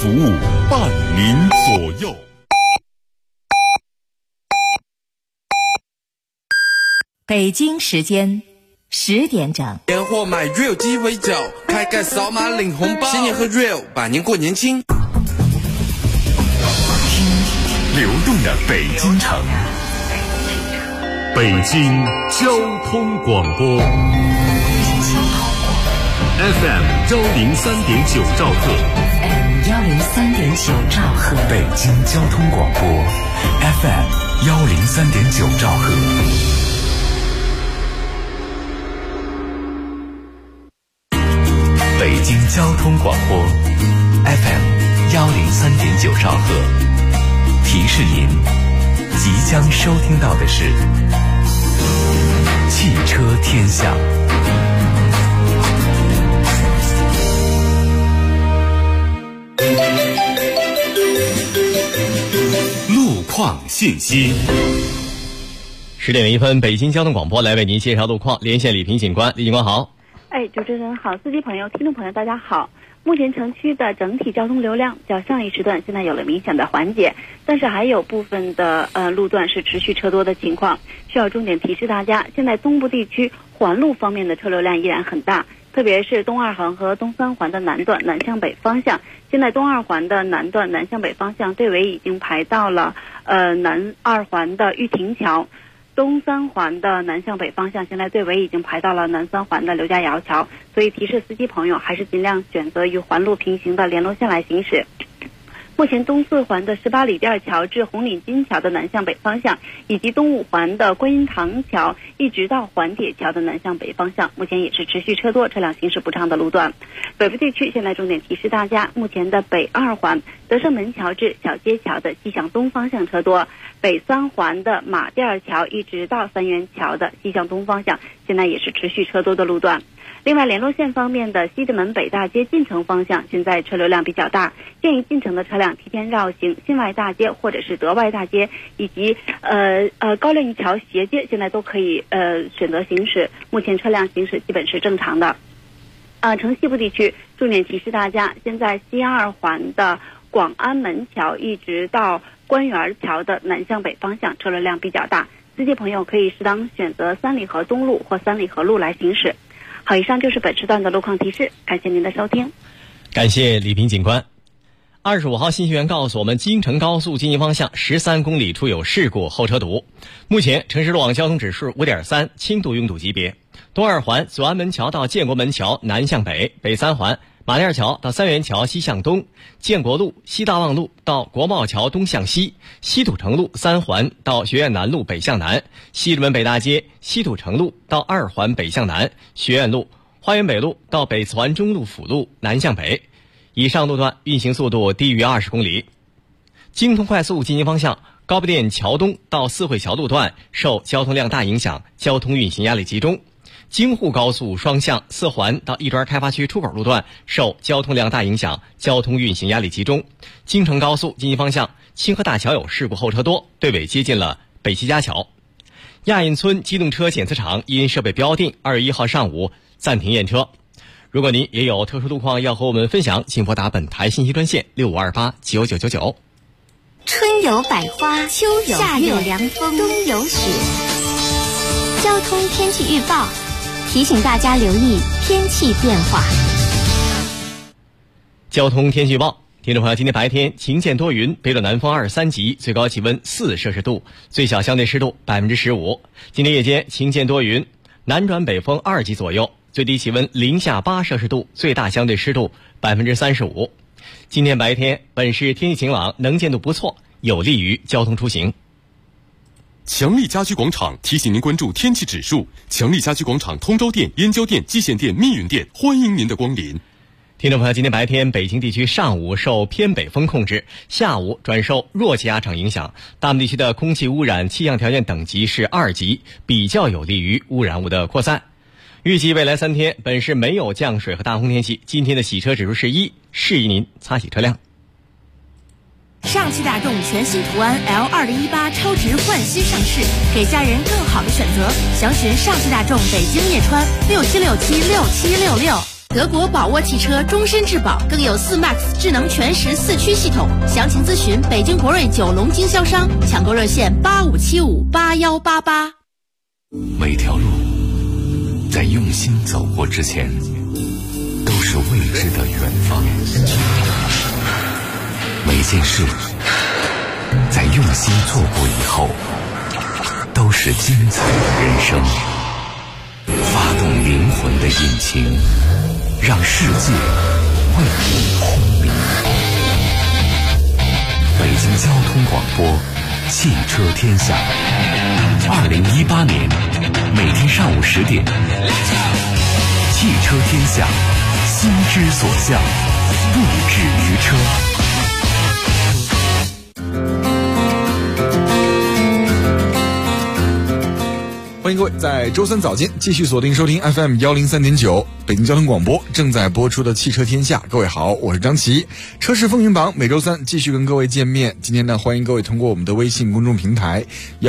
服务，伴您左右。 北京时间10点整， 年货买 Real 鸡尾酒，开盖扫码领红包，新年喝 Real， 百年过年轻。 流动的北京城，北京交通广播 FM 103.9兆赫 103.9兆赫， 北京交通广播 FM 103.9兆赫。北京交通广播 FM 103.9兆赫，提示您即将收听到的是汽车天下。路况信息。 10点01分，北京交通广播来为您介绍路况，连线李平警官。李警官好。 主持人好，司机朋友、听众朋友大家好。目前城区的整体交通流量较上一时段现在有了明显的缓解，但是还有部分的路段是持续车多的情况，需要重点提示大家。现在东部地区环路方面的车流量依然很大，特别是东二环和东三环的南段南向北方向。现在东二环的南段南向北方向队尾已经排到了南二环的玉亭桥。东三环的南向北方向，现在队尾已经排到了南三环的刘家窑桥，所以提示司机朋友还是尽量选择与环路平行的联络线来行驶。目前东四环的18里店桥至红领巾桥的南向北方向，以及东五环的观音堂桥一直到环铁桥的南向北方向，目前也是持续车多，车辆行驶不畅的路段。北部地区现在重点提示大家，目前的北二环德胜门桥至小街桥的西向东方向车多，北三环的马甸桥一直到三元桥的西向东方向，现在也是持续车多的路段。另外，联络线方面的西直门北大街进城方向，现在车流量比较大，建议进城的车辆提前绕行新外大街或者是德外大街，以及高亮桥斜街，现在都可以选择行驶。目前车辆行驶基本是正常的。城西部地区重点提示大家，现在西二环的广安门桥一直到官园桥的南向北方向车流量比较大，司机朋友可以适当选择三里河东路或三里河路来行驶。好，以上就是本时段的路况提示，感谢您的收听。 感谢李平警官。25号信息源告诉我们，京承高速进行方向13公里处有事故，后车堵。目前城市路网交通指数 5.3， 轻度拥堵级别。东二环左安门桥到建国门桥南向北，北三环马甸桥到三元桥西向东，建国路西大望路到国贸桥东向西，西土城路3环到学院南路北向南，西直门北大街西土城路到2环北向南，学院路花园北路到北四环中路辅路南向北。以上路段运行速度低于20公里。京通快速进行方向高碑店桥东到四惠桥路段受交通量大影响，交通运行压力集中。京沪高速双向4环到亦庄开发区出口路段受交通量大影响，交通运行压力集中。京承高速进行方向清河大桥有事故，后车多，队尾接近了北齐家桥。亚运村机动车检测场因设备标定2月1号上午暂停验车。如果您也有特殊路况要和我们分享，请拨打本台信息专线65289999。 春有百花，秋有夏有凉风，冬有雪。交通天气预报提醒大家留意天气变化。 交通天气预报，听众朋友，今天白天晴见多云，北转南风2、3级，最高气温4摄氏度，最小相对湿度15%。今天夜间晴见多云，南转北风2级左右，最低气温零下8摄氏度，最大相对湿度35%。今天白天本市天气晴朗，能见度不错，有利于交通出行。 强力家居广场提醒您关注天气指数。强力家居广场通州店、燕郊店、蓟县店、密云店，欢迎您的光临。 听众朋友，今天白天北京地区上午受偏北风控制，下午转受弱气压场影响，大部分地区的空气污染气象条件等级是2级，比较有利于污染物的扩散。预计未来3天本市没有降水和大风天气，今天的洗车指数是1，适宜您擦洗车辆。 上汽大众全新途安 L2018 超值焕新上市，给家人更好的选择。详询上汽大众北京叶川67676766。 德国宝沃汽车终身质保，更有4MAX 智能全时4驱系统。详情咨询北京博瑞9龙经销商，抢购热线85758188。 每条路在用心走过之前，都是未知的远方。每件事在用心做过以后，都是精彩的人生。发动灵魂的引擎，让世界为你轰鸣。北京交通广播，汽车天下。2018年每天上午10点，汽车天下，心之所向，不止于车。 欢迎各位在周三早间继续锁定收听 FM 103.9北京交通广播正在播出的汽车天下。各位好，我是张琪。车市风云榜每周三继续跟各位见面。今天呢，欢迎各位通过我们的微信公众平台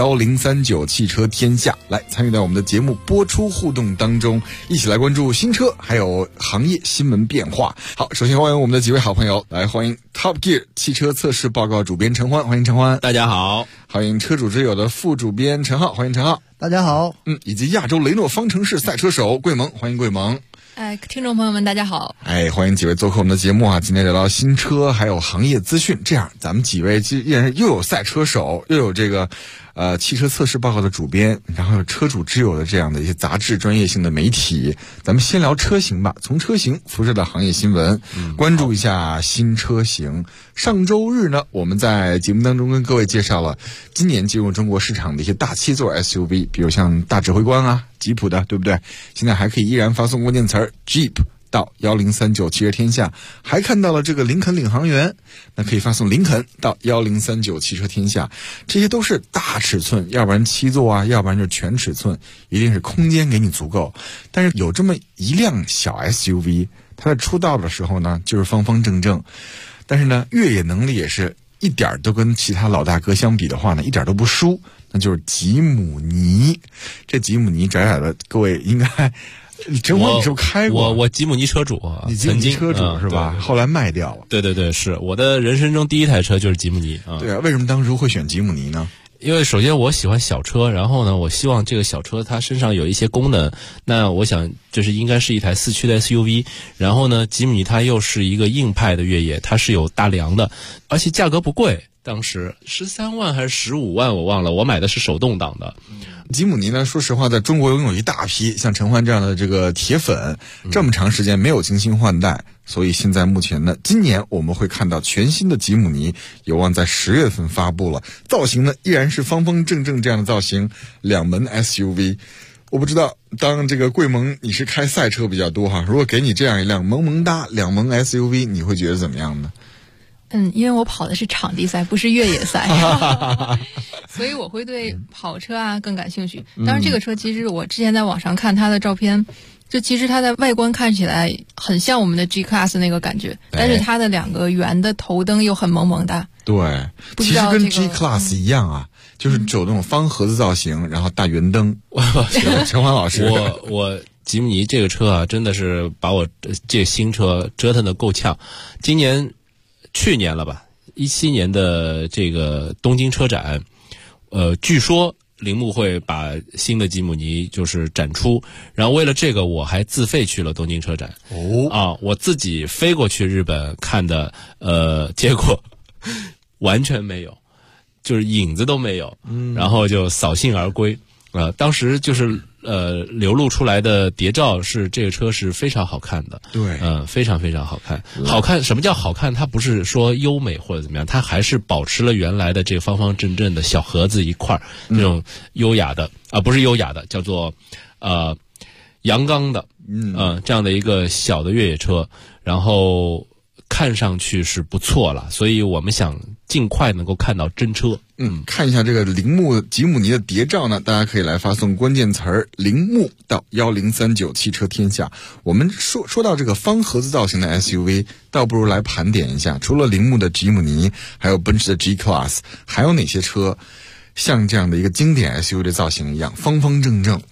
1039汽车天下来参与到我们的节目播出互动当中，一起来关注新车还有行业新闻变化。好，首先欢迎我们的几位好朋友，来欢迎 Top Gear 汽车测试报告主编陈欢，欢迎陈欢。 大家好。 欢迎车主之友的副主编陈浩，欢迎陈浩。 大家好。 以及亚洲雷诺方程式赛车手桂萌，欢迎桂萌。 听众朋友们大家好。 欢迎几位做客我们的节目啊！今天聊到新车还有行业资讯，这样咱们几位依然又有赛车手，又有这个汽车测试报告的主编，然后有车主之友的这样的一些杂志专业性的媒体。咱们先聊车型吧，从车型辐射到行业新闻，关注一下新车型。上周日呢，我们在节目当中跟各位介绍了今年进入中国市场的一些大七座 SUV， 比如像大指挥官啊、吉普的，对不对？现在还可以依然发送关键词 Jeep 到1039汽车天下，还看到了这个林肯领航员，那可以发送林肯到1039汽车天下。这些都是大尺寸，要不然7座啊，要不然就是全尺寸，一定是空间给你足够。但是有这么一辆小 SUV， 它在出道的时候呢，就是方方正正，但是呢，越野能力也是一点都跟其他老大哥相比的话呢，一点都不输，那就是吉姆尼。这吉姆尼窄窄的，各位应该陈欢，你是不是开过？ 我吉姆尼车主啊， 你吉姆尼车主是吧？后来卖掉了。 对，是我的人生中第一台车就是吉姆尼啊。 对啊，为什么当初会选吉姆尼呢？ 因为首先我喜欢小车，然后呢，我希望这个小车它身上有一些功能，那我想这是应该是一台4驱的 SUV， 然后呢，吉姆尼它又是一个硬派的越野，它是有大梁的，而且价格不贵，当时13万还是15万我忘了，我买的是手动挡的。 吉姆尼呢，说实话在中国拥有一大批像陈欢这样的这个铁粉，这么长时间没有更新换代，所以现在目前呢，今年我们会看到全新的吉姆尼有望在10月份发布了。造型呢依然是方方正正这样的造型，两门 SUV。我不知道当这个桂萌你是开赛车比较多哈，如果给你这样一辆萌萌哒两门 SUV， 你会觉得怎么样呢？ 因为我跑的是场地赛，不是越野赛，所以我会对跑车啊更感兴趣。当然，这个车其实我之前在网上看它的照片，就其实它的外观看起来很像我们的 G Class 那个感觉，但是它的2个圆的头灯又很萌萌哒。 对，其实跟 G Class 一样啊，就是走那种方盒子造型，然后大圆灯。陈欢老师， 我吉姆尼这个车啊，真的是把我这新车折腾的够呛。去年了吧，17年的这个东京车展，据说铃木会把新的吉姆尼就是展出，然后为了这个我还自费去了东京车展。我自己飞过去日本看的，结果完全没有，就是影子都没有，然后就扫兴而归。当时就是流露出来的谍照是这个车是非常好看的， 对， 非常非常好看。好看，什么叫好看？它不是说优美或者怎么样，它还是保持了原来的这个方方正正的小盒子一块那种优雅的不是优雅的，叫做阳刚的，这样的一个小的越野车，然后看上去是不错了，所以我们想尽快能够看到真车。 看一下这个吉姆尼的谍照呢，大家可以来发送关键词铃木到1039汽车天下。我们说到这个方盒子造型的 SUV， 倒不如来盘点一下，除了铃木的吉姆尼，还有奔驰的 G Class， 还有哪些车像这样的一个经典 SUV 的造型一样方方正正？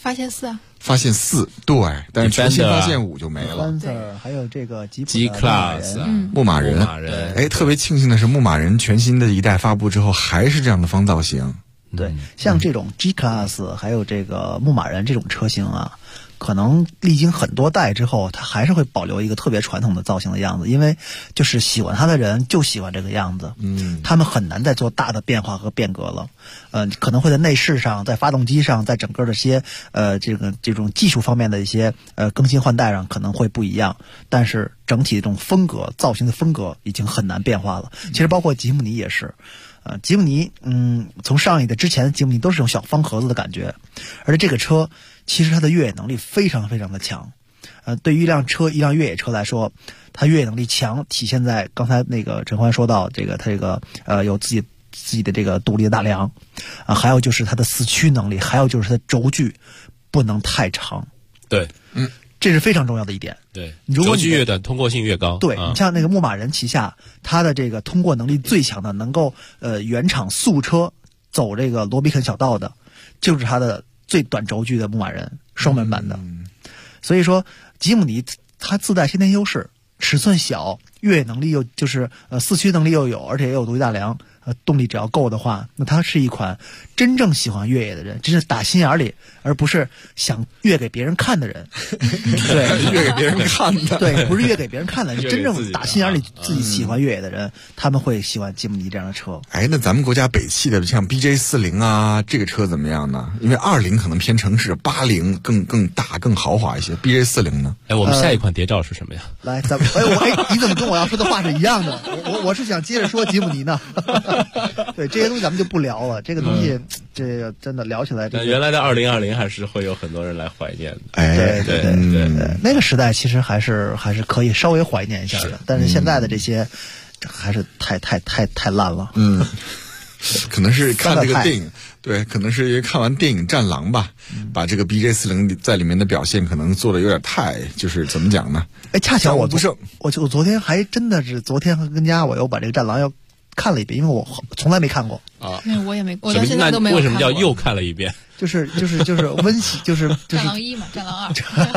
发现4啊。 发现4，对，但是全新发现5就没了。 Lancer 还有这个吉普 G-Class 牧马人，哎，特别庆幸的是，牧马人全新的一代发布之后还是这样的方造型。 对，像这种 G-Class 还有这个牧马人这种车型啊，可能历经很多代之后，它还是会保留一个特别传统的造型的样子，因为就是喜欢它的人就喜欢这个样子，他们很难再做大的变化和变革了。可能会在内饰上，在发动机上，在整个的些这种技术方面的一些更新换代上可能会不一样，但是整体这种风格造型的风格已经很难变化了。其实包括吉姆尼也是。吉姆尼，从上一代之前的吉姆尼都是这种小方盒子的感觉，而且这个车其实它的越野能力非常非常的强。对于一辆越野车来说，它越野能力强，体现在刚才那个陈欢说到这个，它这个有自己的这个独立的大梁，还有就是它的四驱能力，还有就是它的轴距不能太长。 对， 这是非常重要的一点。 对，轴距越短，通过性越高。 对，你像那个牧马人旗下，它的这个通过能力最强的，能够原厂速车走这个罗比肯小道的，就是它的最短轴距的牧马人双门版的。所以说，吉姆尼它自带先天优势，尺寸小，越野能力又就是四驱能力又有，而且也有独立大梁。动力只要够的话，那它是一款真正喜欢越野的人，真是打心眼里，而不是想越给别人看的人。对， 越给别人看的， 对，不是越给别人看的，是真正打心眼里自己喜欢越野的人，他们会喜欢吉姆尼这样的车。 哎，那咱们国家北汽的像 BJ40啊，这个车怎么样呢？因为20可能偏城市，80更大更豪华一些。BJ40呢？ 哎，我们下一款谍照是什么呀？ 来，咱们你怎么跟我要说的话是一样的？我是想接着说吉姆尼呢。对，这些东西咱们就不聊了。这个东西，这个真的聊起来， 原来的2020还是会有很多人来怀念的。 哎，对，那个时代其实还是可以稍微怀念一下的，但是现在的这些还是太烂了。 可能是看这个电影，对，可能是因为看完电影《战狼》吧，把这个 BJ40在里面的表现可能做的有点太，就是怎么讲呢？ 哎，恰巧我昨天还真的是跟家我又把这个《战狼》又看了一遍，因为我从来没看过啊。我也没，我到现在都没有看过。 为什么叫又看了一遍？ 就是温习，就是战狼1嘛，战狼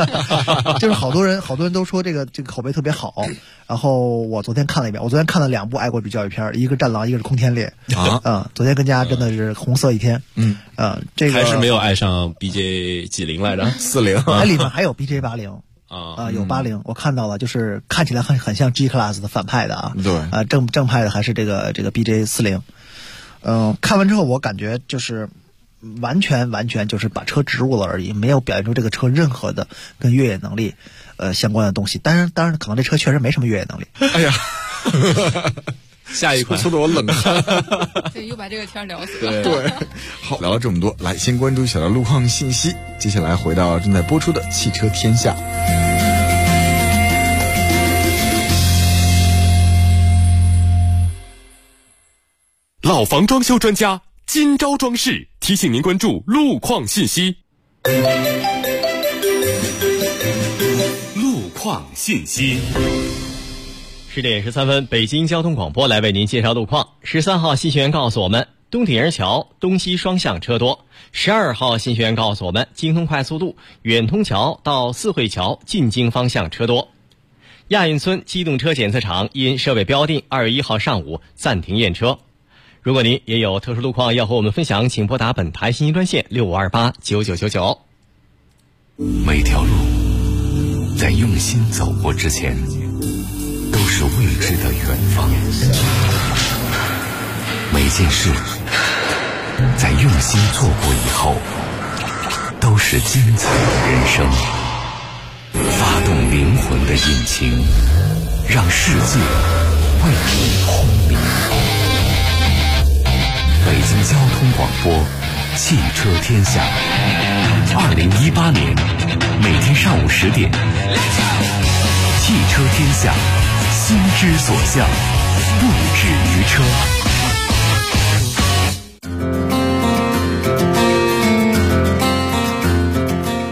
2。 就是好多人都说这个口碑特别好，然后我昨天看了一遍，我昨天看了2部爱国主义教育片，一个战狼，一个是空天猎昨天跟家真的是红色一天。这个还是没有爱上 BJ 几零来着 ，40， 里面还有 BJ 80。有80，我看到了，就是看起来很像 G-Class 的反派的啊。 对， 正派的还是这个 BJ40。看完之后我感觉就是完全就是把车植入了而已，没有表现出这个车任何的跟越野能力相关的东西。当然可能这车确实没什么越野能力。 哎呀。 下一款说的我冷汗。 对，又把这个天聊死了。 对，好，聊了这么多，来先关注一下的路况信息。接下来回到正在播出的《汽车天下》。 老房装修专家今朝装饰提醒您关注路况信息。路况信息。 10点13分，北京交通广播来为您介绍路况。13号信息员告诉我们，东铁人桥东西双向车多。12号信息员告诉我们，京通快速路远通桥到四惠桥进京方向车多。亚运村机动车检测场因设备标定2月1号上午暂停验车。如果您也有特殊路况要和我们分享，请拨打本台信息专线65289999。 每条路在用心走过之前都是未知的远方，每件事在用心做过以后都是精彩的人生。发动灵魂的引擎，让世界为你轰鸣。北京交通广播汽车天下，2018年每天上午10点，汽车天下，心之所向，不止于车。 欢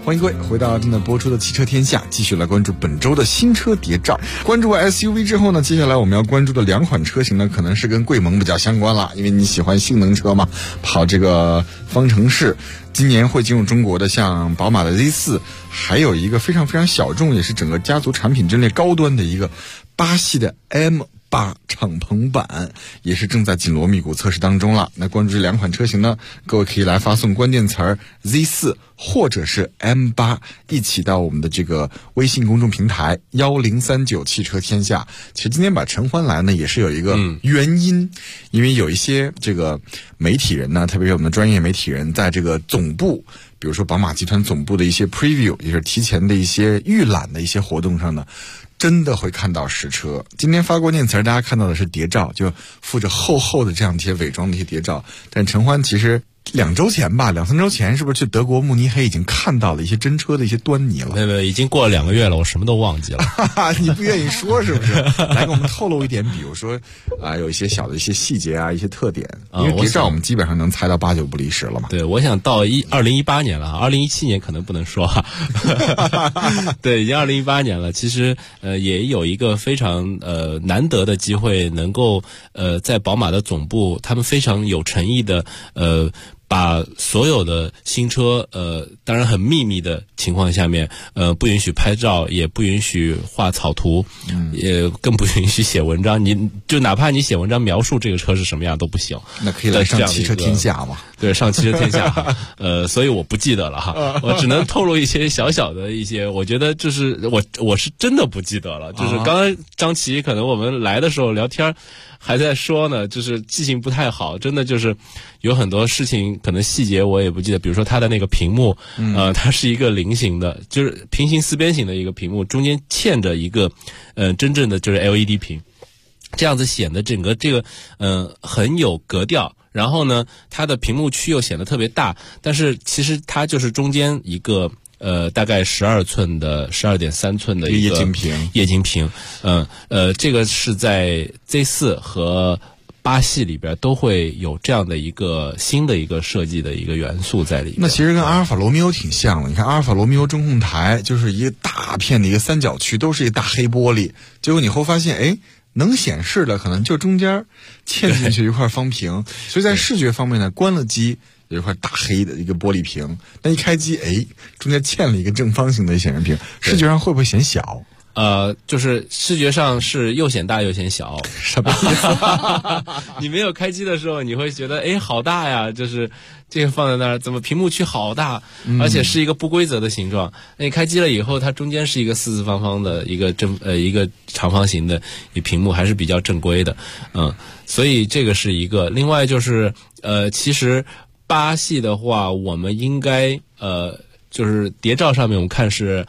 欢迎各位回到正在播出的汽车天下，继续来关注本周的新车谍照。关注完 SUV 之后呢，接下来我们要关注的2款车型呢，可能是跟贵盟比较相关了，因为你喜欢性能车嘛，跑这个方程式。今年会进入中国的像宝马的 Z4， 还有一个非常非常小众，也是整个家族产品阵列高端的一个巴西的 M8敞篷版，也是正在紧锣密鼓测试当中了。那关注这2款车型呢，各位可以来发送关键词儿 Z4 或者是 M8， 一起到我们的这个微信公众平台1039汽车天下。其实今天把陈欢来呢，也是有一个原因，因为有一些这个媒体人呢，特别是我们的专业媒体人，在这个总部，比如说宝马集团总部的一些 preview， 也是提前的一些预览的一些活动上呢，真的会看到实车。今天发关键词，大家看到的是谍照，就附着厚厚的这样一些伪装的一些谍照。但陈欢其实2周前吧，2-3周前，是不是去德国慕尼黑已经看到了一些真车的一些端倪了？ 没，已经过了2个月了，我什么都忘记了。 你不愿意说是不是？来给我们透露一点，比如说有一些小的一些细节啊，一些特点。因为谍照我们基本上能猜到8-9不离十了嘛。 对，我想到2018年了，2017年可能不能说哈。对，已经2018年了。其实也有一个非常难得的机会，能够在宝马的总部，他们非常有诚意的把所有的新车当然很秘密的情况下面不允许拍照，也不允许画草图，也更不允许写文章，你就哪怕你写文章描述这个车是什么样都不行。 那可以来上汽车天下嘛？对， 上汽车天下。所以我不记得了哈，我只能透露一些小小的一些，我觉得就是我是真的不记得了，就是刚刚张琪可能我们来的时候聊天还在说呢，就是记性不太好，真的就是有很多事情可能细节我也不记得，比如说它的那个屏幕，它是一个菱形的，就是平行四边形的一个屏幕，中间嵌着一个真正的就是 LED 屏，这样子显得整个这个很有格调。然后呢，它的屏幕区又显得特别大，但是其实它就是中间一个大概12寸的12.3寸的一个液晶屏。这个是在 Z4 和8系里边都会有这样的一个新的一个设计的一个元素在里边。 那其实跟阿尔法罗密欧挺像的，你看阿尔法罗密欧中控台就是一个大片的一个三角区，都是一个大黑玻璃，结果你会发现能显示的可能就中间嵌进去一块方屏，所以在视觉方面呢，关了机有一块大黑的一个玻璃屏，那一开机中间嵌了一个正方形的显示屏，视觉上会不会显小？ 就是视觉上是又显大又显小。 什么意思？ 你没有开机的时候，你会觉得好大呀，就是这个放在那儿，怎么屏幕区好大，而且是一个不规则的形状。那你开机了以后，它中间是一个四四方方的一个一个长方形的屏幕，还是比较正规的。所以这个是一个。另外就是其实8系的话，我们应该就是谍照上面我们看是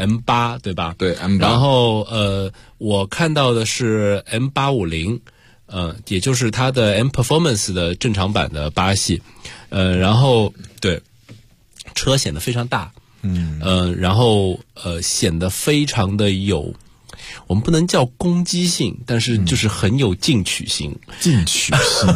M8 对吧？ 对 M8。 然后我看到的是 M850，也就是它的 M Performance 的正常版的8系。然后对车显得非常大，然后显得非常的有，我们不能叫攻击性，但是就是很有进取心。 进取心。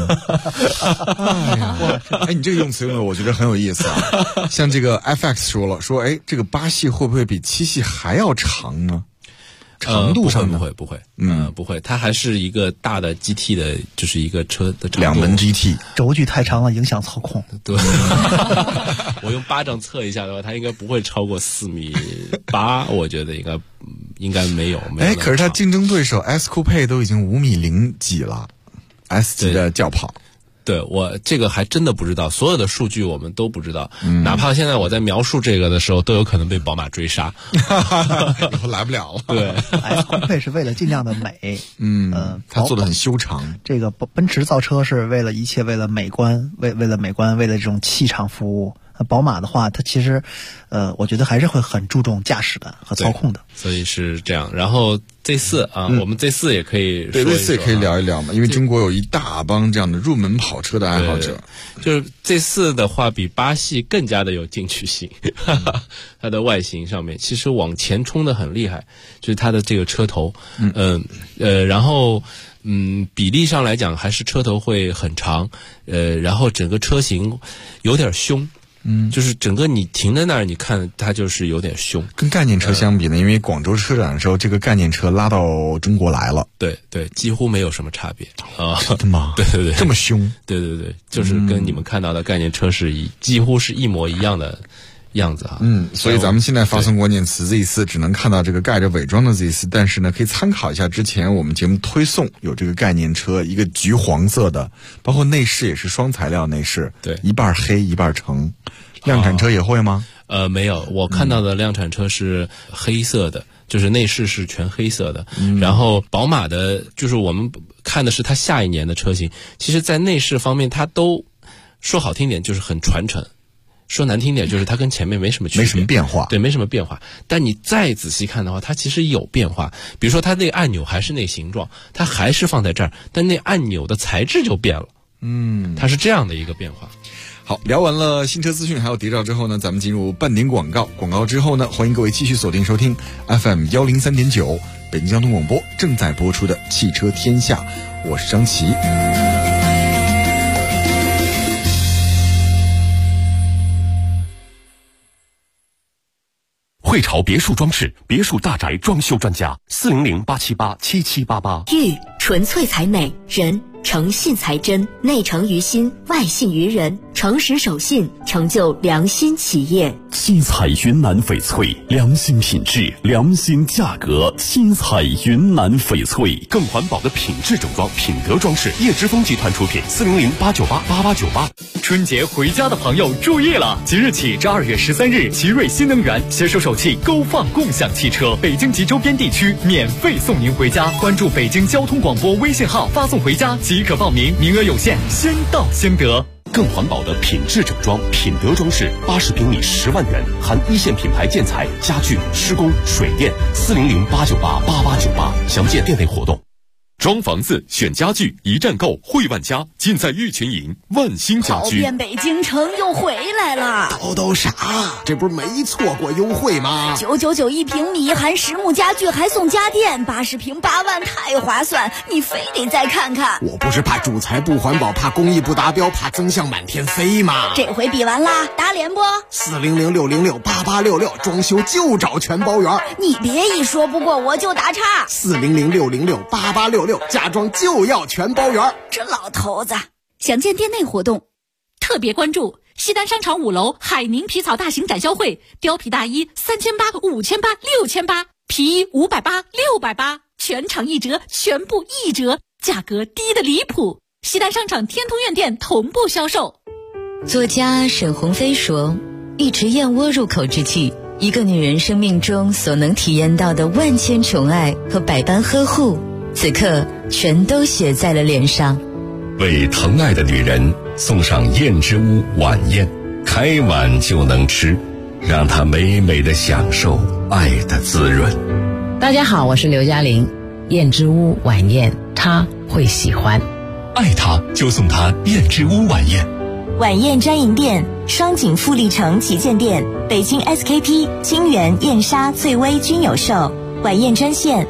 你这个用词用的我觉得很有意思啊。像这个 FX 说了，这个8系会不会比7系还要长呢？长度上不会，不会，它还是一个大的 GT 的，就是一个车的长度。 2门 GT， 轴距太长了，影响操控。 对，我用巴掌测一下的话，它应该不会超过4.8米，我觉得应该没有。 可是它竞争对手 S Coupe 都已经5.0米几了 ，S 级的轿跑。 对，我这个还真的不知道，所有的数据我们都不知道，哪怕现在我在描述这个的时候，都有可能被宝马追杀， 以后来不了了。 对 ，S Coupe 是为了尽量的美， 它做的很修长。 这个奔驰造车是为了美观，为了美观，为了这种气场服务。宝马的话，它其实，我觉得还是会很注重驾驶的和操控的， 所以是这样。然后 Z4 啊，我们 Z4 也可以说一说， 对 Z4 也可以聊一聊嘛，因为中国有一大帮这样的入门跑车的爱好者。 就是 Z4 的话，比8系更加的有进取性，它的外形上面其实往前冲的很厉害，就是它的这个车头，然后。比例上来讲，还是车头会很长，然后整个车型有点凶， 就是整个你停在那儿，你看它就是有点凶。 跟概念车相比呢，因为广州车展的时候，这个概念车拉到中国来了， 对，几乎没有什么差别啊。 真的吗？ 对， 这么凶？ 对，就是跟你们看到的概念车是几乎是一模一样的样子啊。 所以咱们现在发送关键词 Z4，只能看到这个盖着伪装的 Z4，但是呢，可以参考一下之前我们节目推送有这个概念车，一个橘黄色的，包括内饰也是双材料内饰， 对，一半黑一半橙。量产车也会吗？ 没有，我看到的量产车是黑色的，就是内饰是全黑色的。然后宝马的，就是我们看的是它下一年的车型，其实在内饰方面它都说好听点就是很传承，说难听点就是它跟前面没什么区别， 没什么变化。 对，没什么变化。但你再仔细看的话，它其实有变化。比如说它那个按钮还是那形状，它还是放在这儿，但那按钮的材质就变了。它是这样的一个变化。 好，聊完了新车资讯还有谍照之后呢，咱们进入半点广告。广告之后呢，欢迎各位继续锁定收听 FM 103.9北京交通广播正在播出的汽车天下，我是张琪。 汇潮别墅装饰，别墅大宅装修专家，400-878-7788。 玉纯粹才美，人诚信才真，内诚于心，外信于人，诚实守信，成就良心企业。 新彩云南翡翠，良心品质，良心价格。新彩云南翡翠，更环保的品质整装，品德装饰。叶之峰集团出品，400-898-8898。 春节回家的朋友注意了，即日起至2月13日，奇瑞新能源携手首汽勾放共享汽车，北京及周边地区免费送您回家。关注北京交通广播微信号，发送回家即可报名，名额有限，先到先得。 更环保的品质整装，品德装饰，80平米10万元，含一线品牌建材、家具、施工、水电。400-898-8898，详见店内活动。装房子选家具，一站购汇万家，尽在玉群营万兴家居。 跑遍北京城又回来了， 都傻，这不是没错过优惠吗 ？999一平米，含实木家具还送家电，80平8万，太划算！你非得再看看。 我不是怕主材不环保，怕工艺不达标，怕增项满天飞吗？ 这回比完啦，打脸不？400-606-8866，装修就找全包圆。你别一说不过我就打岔。 400-606-8866。家装就要全包圆， 这老头子。详见店内活动。 特别关注西单商场5楼海宁皮草大型展销会，貂皮大衣3800、5800、6800，皮衣580、680，全场1折，全部1折，价格低得离谱。西单商场天通苑店同步销售。 作家沈鸿飞说，一池燕窝入口之际，一个女人生命中所能体验到的万千宠爱和百般呵护，此刻全都写在了脸上。 为疼爱的女人送上燕之屋晚宴，开碗就能吃，让她美美的享受爱的滋润。 大家好，我是刘嘉玲。燕之屋晚宴，她会喜欢。 爱她就送她燕之屋晚宴。 晚宴专营店：双井富力城旗舰店、北京 SKP、金源、燕莎、翠微均有售。晚宴专线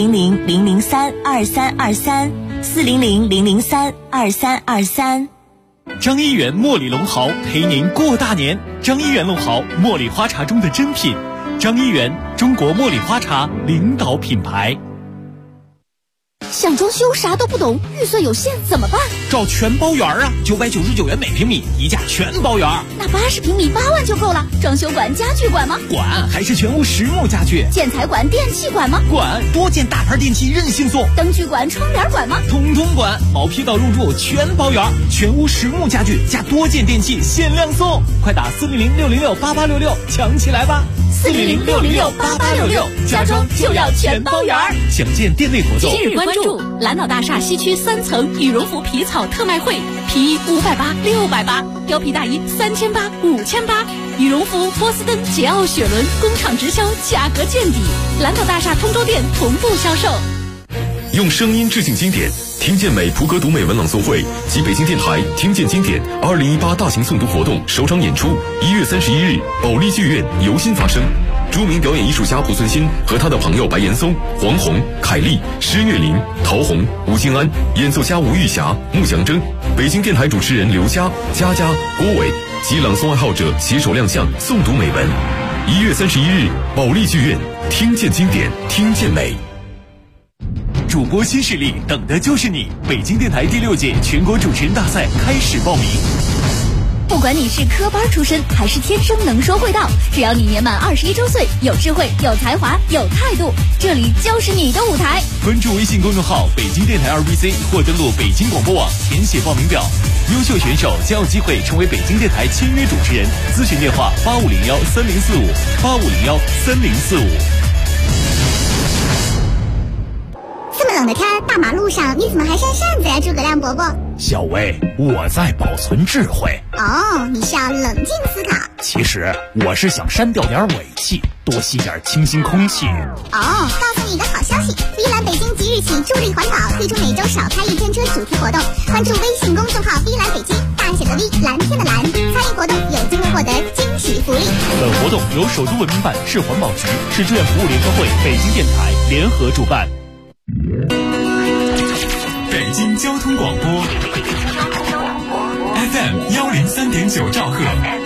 400-003-2323，400-003-2323。 张一元茉莉龙豪陪您过大年。张一元龙豪，茉莉花茶中的珍品。张一元，中国茉莉花茶领导品牌。 想装修啥都不懂，预算有限怎么办？ 找全包圆啊，999元每平米，一价全包圆。 那80平米8万就够了。装修管、家具管吗？ 管，还是全屋实木家具。 建材管、电器管吗？ 管，多件大牌电器任性送。 灯具管、窗帘管吗？ 通通管，毛坯到入住全包圆，全屋实木家具加多件电器限量送。快打400-606-8866抢起来吧！400-606-8866，家装就要全包圆。详见店内活动。 今日关注蓝岛大厦西区3层羽绒服皮草特卖会，皮衣580、680，貂皮大衣3800、5800，羽绒服波司登、捷奥雪伦工厂直销，价格见底。蓝岛大厦通州店同步销售。 用声音致敬经典，听见美普格读美文朗诵会及北京电台听见经典2018大型诵读活动首场演出1月31日保利剧院由心发生。著名表演艺术家濮存昕和他的朋友白岩松、黄宏、凯丽、施月林、陶虹、吴京安，演奏家吴玉霞、穆祥征，北京电台主持人刘佳、佳佳、郭伟， 及朗诵爱好者携手亮相诵读美文。1月31日，保利剧院，听见经典，听见美。 主播新势力，等的就是你！北京电台第6届全国主持人大赛开始报名。 不管你是科班出身还是天生能说会道，只要你年满21周岁，有智慧、有才华、有态度，这里就是你的舞台。 关注微信公众号北京电台2BC 或登录北京广播网填写报名表。优秀选手将有机会成为北京电台签约主持人。咨询电话85013045，85013045。 这么冷的天，大马路上你怎么还扇扇子呀，诸葛亮伯伯？ 小薇，我在保存智慧。 哦，你是要冷静思考。 其实我是想删掉点尾气，多吸点清新空气。 哦，告诉你一个好消息，碧蓝北京即日起助力环保，推出每周少开1天车主题活动。关注微信公众号碧蓝北京，大写的 V， 蓝天的蓝，参与活动有机会获得惊喜福利。 本活动由首都文明办、市环保局、市志愿服务联合会、北京电台联合主办。 北京交通广播 FM 103.9兆赫，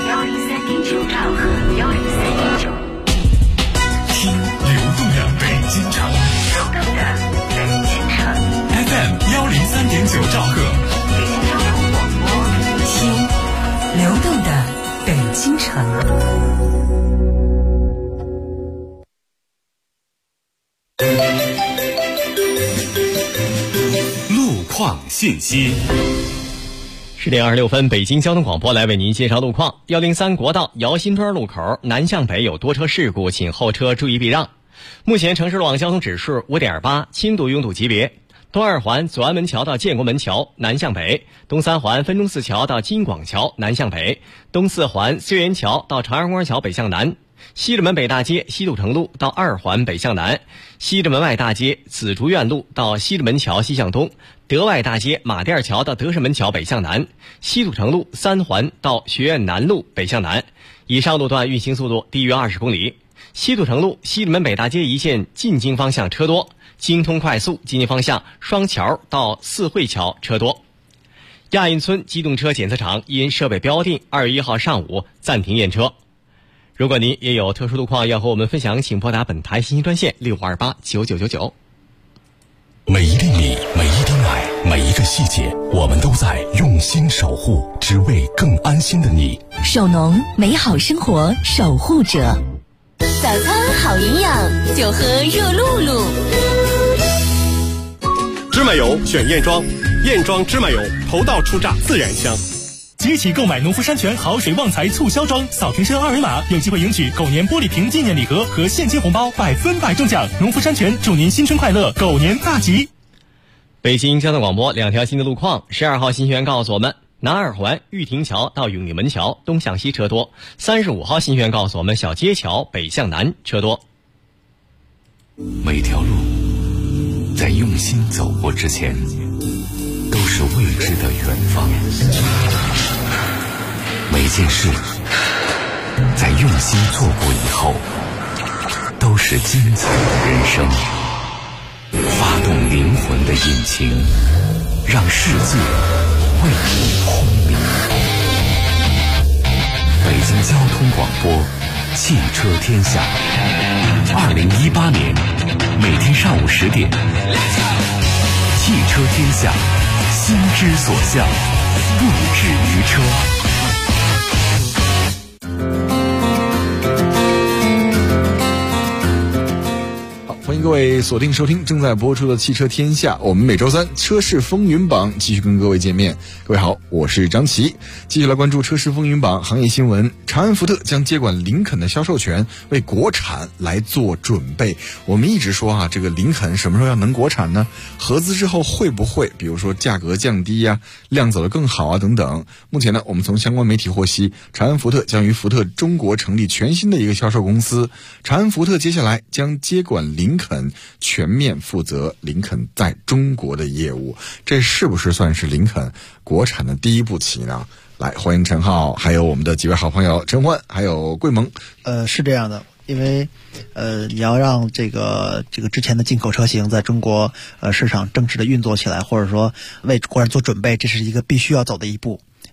听流动的北京城 FM 103.9兆赫， 听流动的北京城。 况信息。 10点26分，北京交通广播来为您介绍路况。103国道姚新墩路口南向北有多车事故，请后车注意避让。目前城市路网交通指数 5.8， 轻度拥堵级别。东二环左安门桥到建国门桥南向北，东三环分钟寺桥到金广桥南向北，东四环绥源桥到长阳公园桥北向南。西直门北大街西渡城路到二环北向南，西直门外大街紫竹院路到西直门桥西向东，德外大街马甸桥到德胜门桥北向南，西渡城路3环到学院南路北向南。以上路段运行速度低于20公里。西渡城路西直门北大街一线进京方向车多，京通快速进京方向双桥到四惠桥车多。亚运村机动车检测场因设备标定2月1号上午暂停验车。如果您也有特殊路况要和我们分享，请拨打本台信息专线65289999。 每一厘米，每一丁爱，每一个细节，我们都在用心守护，只为更安心的你。 首农，美好生活守护者。早餐好营养，就喝热露露。 芝麻油选燕庄，燕庄芝麻油头道出榨，自然香。 即起购买农夫山泉好水旺财促销装，扫瓶身2维码，有机会赢取狗年玻璃瓶纪念礼盒和现金红包，100%中奖。农夫山泉祝您新春快乐，狗年大吉。 北京交通广播2条新的路况，12号信息员告诉我们，南二环玉亭桥到永利门桥东向西车多，35号信息员告诉我们，小街桥北向南车多。 每条路在用心走过之前，都是未知的远方。每件事在用心做过以后，都是精彩的人生。发动灵魂的引擎，让世界为你轰鸣。北京交通广播，汽车天下。2018年每天上午10点，汽车天下，心之所向，不止于车。 欢迎各位锁定收听正在播出的汽车天下，我们每周三车市风云榜继续跟各位见面。各位好，我是张琪，继续来关注车市风云榜行业新闻。长安福特将接管林肯的销售权，为国产来做准备。我们一直说这个林肯什么时候要能国产呢？合资之后会不会比如说价格降低呀，量走得更好等等。目前呢，我们从相关媒体获悉，长安福特将于福特中国成立全新的一个销售公司，长安福特接下来将接管林肯，全面负责林肯在中国的业务。这是不是算是林肯国产的第一步棋呢？来，欢迎陈浩，还有我们的几位好朋友陈欢，还有桂萌。 是这样的，因为你要让这个之前的进口车型在中国市场正式的运作起来，或者说为国产做准备，这是一个必须要走的一步。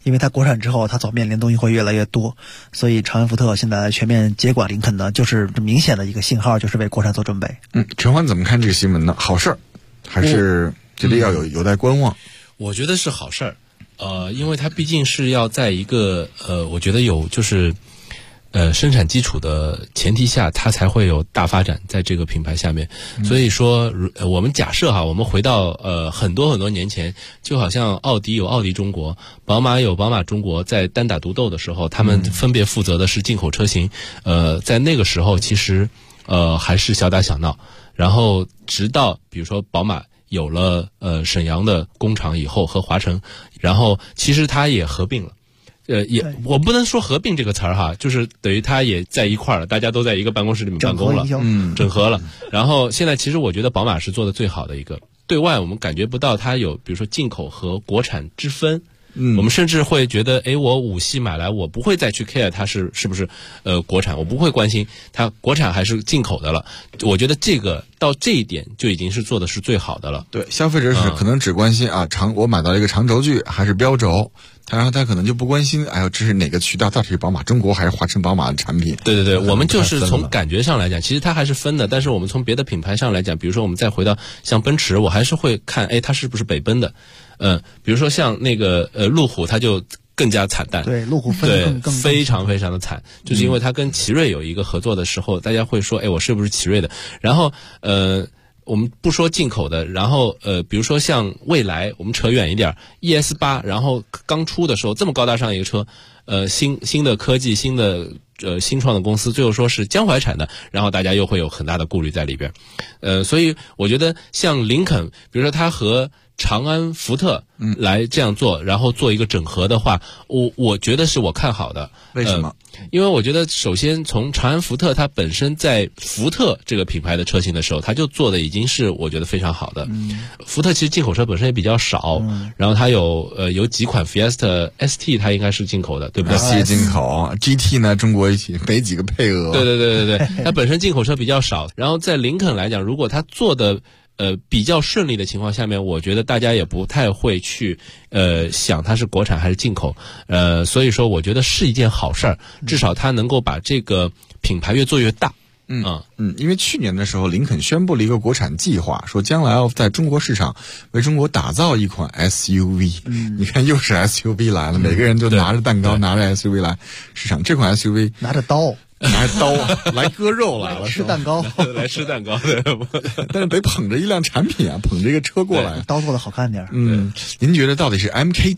因为它国产之后，它所面临的东西会越来越多，所以长安福特现在全面接管林肯呢，就是明显的一个信号，就是为国产做准备。 陈欢怎么看这个新闻呢？好事儿，还是觉得有待观望？ 我觉得是好事儿。因为它毕竟是要在一个我觉得有就是生产基础的前提下，它才会有大发展在这个品牌下面。所以说我们假设哈，我们回到很多很多年前，就好像奥迪有奥迪中国，宝马有宝马中国，在单打独斗的时候，他们分别负责的是进口车型。在那个时候其实还是小打小闹，然后直到比如说宝马有了沈阳的工厂以后和华晨，然后其实它也合并了。我不能说合并这个词儿哈，就是等于它也在一块儿了，大家都在一个办公室里面办公了，整合了。然后现在其实我觉得宝马是做的最好的一个，对外我们感觉不到它有比如说进口和国产之分。我们甚至会觉得，我5系买来，我不会再去 care 它是不是国产，我不会关心它国产还是进口的了。我觉得这个到这一点就已经是做的是最好的了。 对，消费者是可能只关心我买到一个长轴距还是标轴，然后他可能就不关心，这是哪个渠道，到底是宝马中国还是华晨宝马的产品？ 对，我们就是从感觉上来讲，其实它还是分的。但是我们从别的品牌上来讲，比如说我们再回到像奔驰，我还是会看，它是不是北奔的？比如说像那个路虎，它就更加惨淡。 对，路虎分更非常非常的惨，就是因为它跟奇瑞有一个合作的时候，大家会说，我是不是奇瑞的？然后我们不说进口的，然后比如说像蔚来，我们扯远一点 ，ES8，然后刚出的时候这么高大上一个车，新的科技，新的新创的公司，最后说是江淮产的，然后大家又会有很大的顾虑在里边。所以我觉得像林肯，比如说它和长安福特来这样做，然后做一个整合的话，我觉得是我看好的。 为什么？ 因为我觉得首先从长安福特它本身在福特这个品牌的车型的时候，它就做的已经是我觉得非常好的。福特其实进口车本身也比较少，然后它有几款 Fiesta ST 它应该是进口的，对不对 ？ST 进口 ，GT 呢中国一起没几个配额。 对，它本身进口车比较少，然后在林肯来讲，如果它做的比较顺利的情况下面，我觉得大家也不太会去想它是国产还是进口，所以说我觉得是一件好事儿，至少它能够把这个品牌越做越大。 因为去年的时候，林肯宣布了一个国产计划，说将来要在中国市场为中国打造一款 SUV。你看，又是 SUV 来了，每个人都拿着蛋糕，拿着 SUV 来市场。这款 SUV 拿着刀来割肉来了， 吃蛋糕， 来吃蛋糕。 但是得捧着一辆产品捧着一个车过来， 刀做的好看点。 您觉得到底是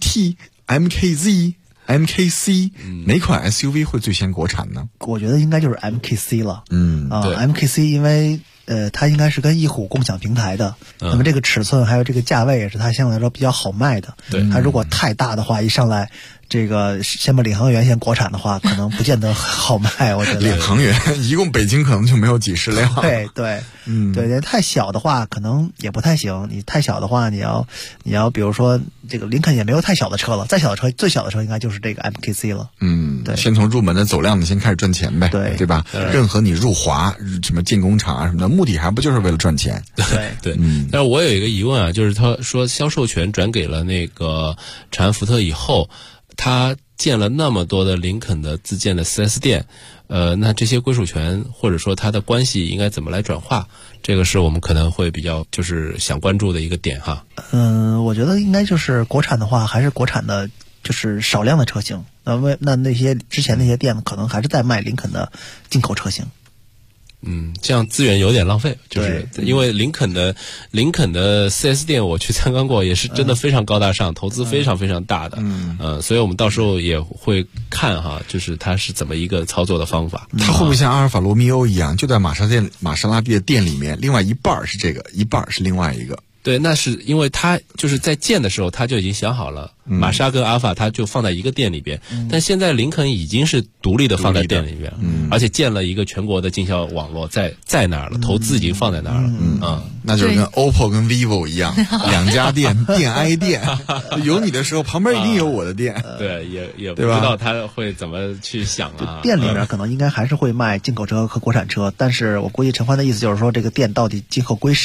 MKT、MKZ、MKC 哪款 SUV 会最先国产呢？ 我觉得应该就是 MKC 了。 对 MKC 因为它应该是跟翼虎共享平台的，那么这个尺寸还有这个价位也是它相对来说比较好卖的。 对， 它如果太大的话，一上来这个先把领航员先国产的话，可能不见得好卖。我觉得领航员一共北京可能就没有几十辆。 对，太小的话可能也不太行。你太小的话，你要比如说这个林肯也没有太小的车了，再小的车最小的车应该就是这个 MKC 了。 对，先从入门的走量的先开始赚钱呗，对吧？任何你入华什么进工厂啊什么的，目的还不就是为了赚钱？ 对。但是我有一个疑问啊，就是他说销售权转给了那个长安福特以后，他建了那么多的林肯的自建的 4S 店，那这些归属权或者说它的关系应该怎么来转化？这个是我们可能会比较就是想关注的一个点哈。 我觉得应该就是国产的话，还是国产的，就是少量的车型。那些之前那些店可能还是在卖林肯的进口车型。 这样资源有点浪费，就是因为林肯的 4S 店我去参观过，也是真的非常高大上，投资非常非常大的。所以我们到时候也会看哈，就是它是怎么一个操作的方法。 它会不会像阿尔法罗密欧一样，就在玛莎拉蒂的店里面，另外一半是这个，一半是另外一个？ 对，那是因为他就是在建的时候他就已经想好了，玛莎跟阿尔法他就放在一个店里边，但现在林肯已经是独立的放在店里边了，而且建了一个全国的经销网络在那儿了，投资已经放在那儿了。 那就是跟 OPPO 跟 vivo 一样，两家店店挨店，有你的时候旁边一定有我的店。 对，也不知道他会怎么去想啊。 店里面可能应该还是会卖进口车和国产车，但是我估计陈欢的意思就是说，这个店到底今后归谁？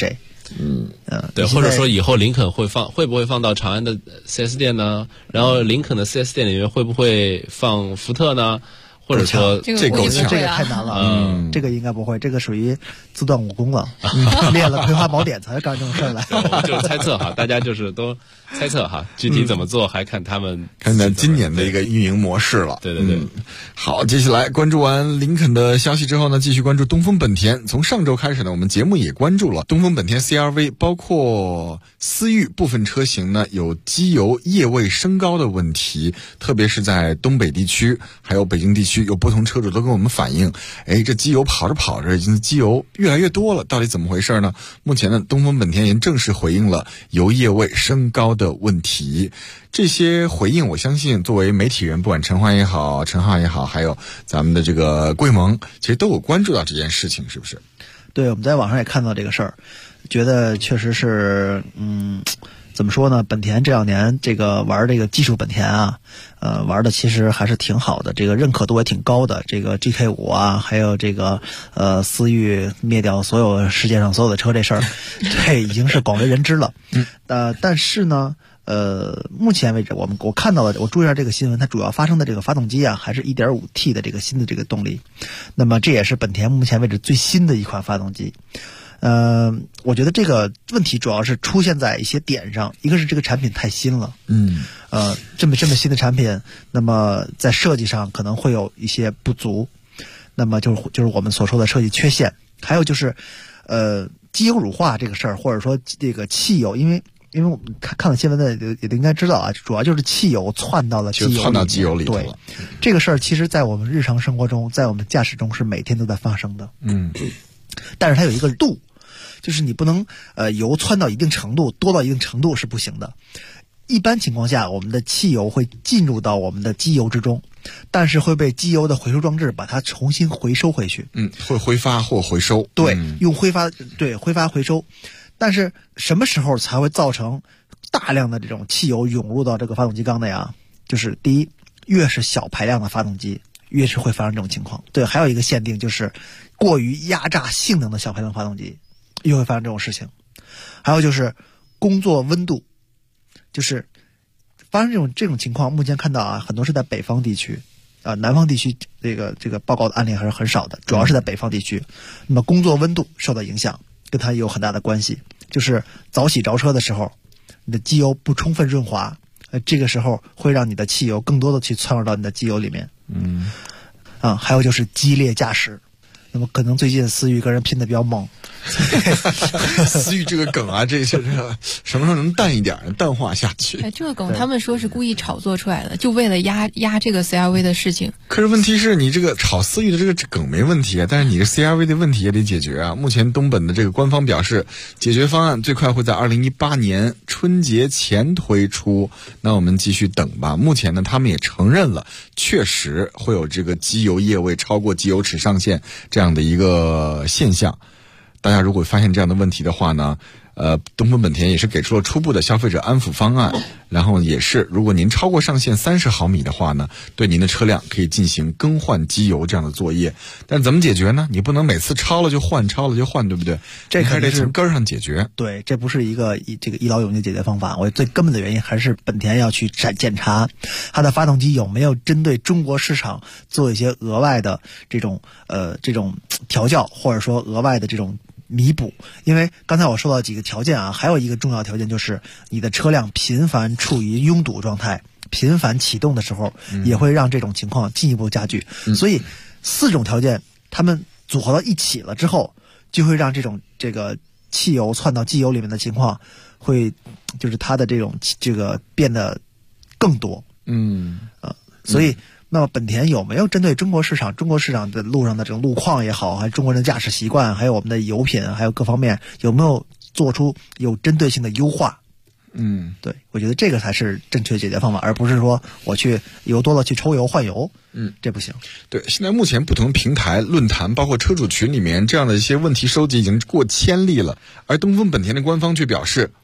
对，或者说以后林肯会不会放到长安的 4S 店呢？然后林肯的 4S 店里面会不会放福特呢？或者说这个太难了，这个应该不会，这个属于自断武功了，练了《葵花宝典》才干这种事儿来。 我们就是猜测哈，大家就是都猜测哈，具体怎么做还看他们今年的一个运营模式了。 对对对， 好，接下来关注完林肯的消息之后呢，继续关注东风本田。从上周开始呢，我们节目也关注了东风本田 CR-V， 包括思域部分车型呢有机油液位升高的问题，特别是在东北地区还有北京地区。有不同车主都跟我们反映，这机油跑着跑着已经机油越来越多了，到底怎么回事呢？目前呢，东风本田也正式回应了油液位升高的问题。这些回应我相信作为媒体人，不管陈欢也好，陈浩也好，还有咱们的这个桂萌，其实都有关注到这件事情，是不是？ 对，我们在网上也看到这个事儿，觉得确实是怎么说呢？本田这两年这个玩这个技术本田啊，玩的其实还是挺好的，这个认可度也挺高的。这个 GK5 啊，还有这个思域灭掉所有世界上所有的车这事儿，对，已经是广为人知了。但是呢，目前为止我看到了，我注意到这个新闻，它主要发生的这个发动机啊，还是 1.5T 的这个新的这个动力。那么这也是本田目前为止最新的一款发动机。我觉得这个问题主要是出现在一些点上，一个是这个产品太新了，这么新的产品，那么在设计上可能会有一些不足，那么就是我们所说的设计缺陷，还有就是机油乳化这个事儿，或者说这个汽油，因为我们看了新闻的也应该知道啊，主要就是汽油窜到机油里头了。对，这个事儿其实在我们日常生活中，在我们驾驶中是每天都在发生的。但是它有一个度。就是你不能油窜到一定程度，多到一定程度是不行的。一般情况下，我们的汽油会进入到我们的机油之中，但是会被机油的回收装置把它重新回收回去。 会挥发或回收。 对，用挥发回收。但是什么时候才会造成大量的这种汽油涌入到这个发动机缸内啊？就是第一，越是小排量的发动机，越是会发生这种情况。对，还有一个限定就是过于压榨性能的小排量发动机。又会发生这种事情，还有就是工作温度，就是发生这种情况。目前看到啊，很多是在北方地区，南方地区这个报告的案例还是很少的，主要是在北方地区。那么工作温度受到影响，跟它有很大的关系。就是早起着车的时候，你的机油不充分润滑，这个时候会让你的汽油更多的去窜入到你的机油里面。还有就是激烈驾驶。那么可能最近思域跟人拼的比较猛， 思域这个梗啊，这什么时候能淡一点，淡化下去？ 这个梗他们说是故意炒作出来的，就为了压这个 CR-V 的事情。 可是问题是你这个炒思域的这个梗没问题啊，但是你的 CR-V 的问题也得解决啊。目前东本的这个官方表示，解决方案最快会在2018年春节前推出。那我们继续等吧。目前呢，他们也承认了，确实会有这个机油液位超过机油尺上限这样的一个现象。大家如果发现这样的问题的话呢，东风本田也是给出了初步的消费者安抚方案，然后也是如果您超过上限30毫米的话呢，对您的车辆可以进行更换机油这样的作业。但怎么解决呢？你不能每次超了就换，对不对？ 这还得从根儿上解决。 对，这不是一个一劳永逸的解决方法。我最根本的原因还是本田要去检查它的发动机有没有针对中国市场做一些额外的这种调教，或者说额外的这种弥补。因为刚才我说到几个条件啊，还有一个重要条件就是你的车辆频繁处于拥堵状态，频繁启动的时候也会让这种情况进一步加剧。所以4种条件它们组合到一起了之后，就会让这个汽油窜到机油里面的情况会就是它的这个变得更多。所以那么本田有没有针对中国市场的路上的这种路况也好，还有中国人的驾驶习惯，还有我们的油品，还有各方面，有没有做出有针对性的优化？对，我觉得这个才是正确解决方法，而不是说我去油多了去抽油换油，这不行。 对，现在目前不同平台、论坛，包括车主群里面这样的一些问题收集已经过千例了，而东风本田的官方却表示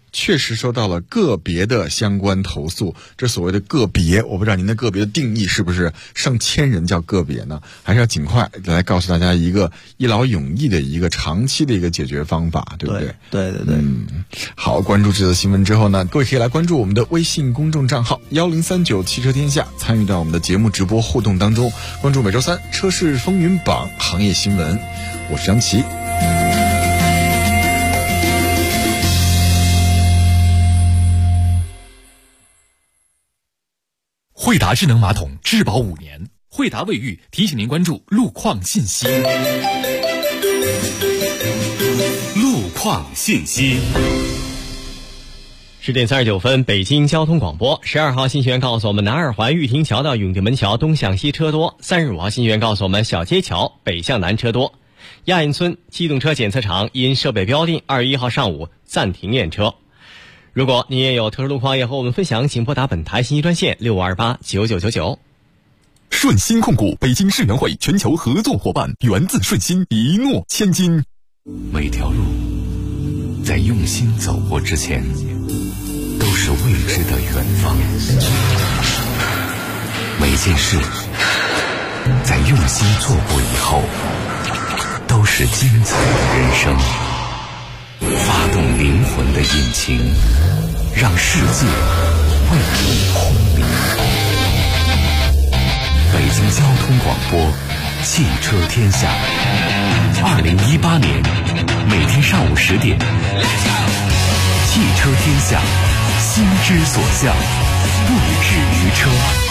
确实收到了个别的相关投诉。这所谓的个别，我不知道您的个别的定义是不是上千人叫个别呢？还是要尽快来告诉大家一个一劳永逸的一个长期的一个解决方法，对不对？ 对。 好，关注这则新闻之后呢，各位可以来关注我们的微信公众账号1039汽车天下，参与到我们的节目直播互动当中，关注每周三车市风云榜行业新闻。我是张琪。 惠达智能马桶质保5年，惠达卫浴提醒您关注路况信息。路况信息。 10点39分，北京交通广播。12号信息员告诉我们，南二环玉亭桥到永定门桥东向西车多。35号信息员告诉我们，小街桥北向南车多。亚运村机动车检测场因设备标定2月1号上午暂停验车。如果你也有特殊路况要和我们分享，请拨打本台信息专线65289999。 顺鑫控股北京世园会全球合作伙伴，源自顺鑫，一诺千金。 每条路在用心走过之前，都是未知的远方。每件事在用心做过以后，都是精彩的人生。发动灵魂的引擎，让世界为你轰鸣。北京交通广播，汽车天下。2018年每天上午10点，汽车天下，心之所向，不止于车。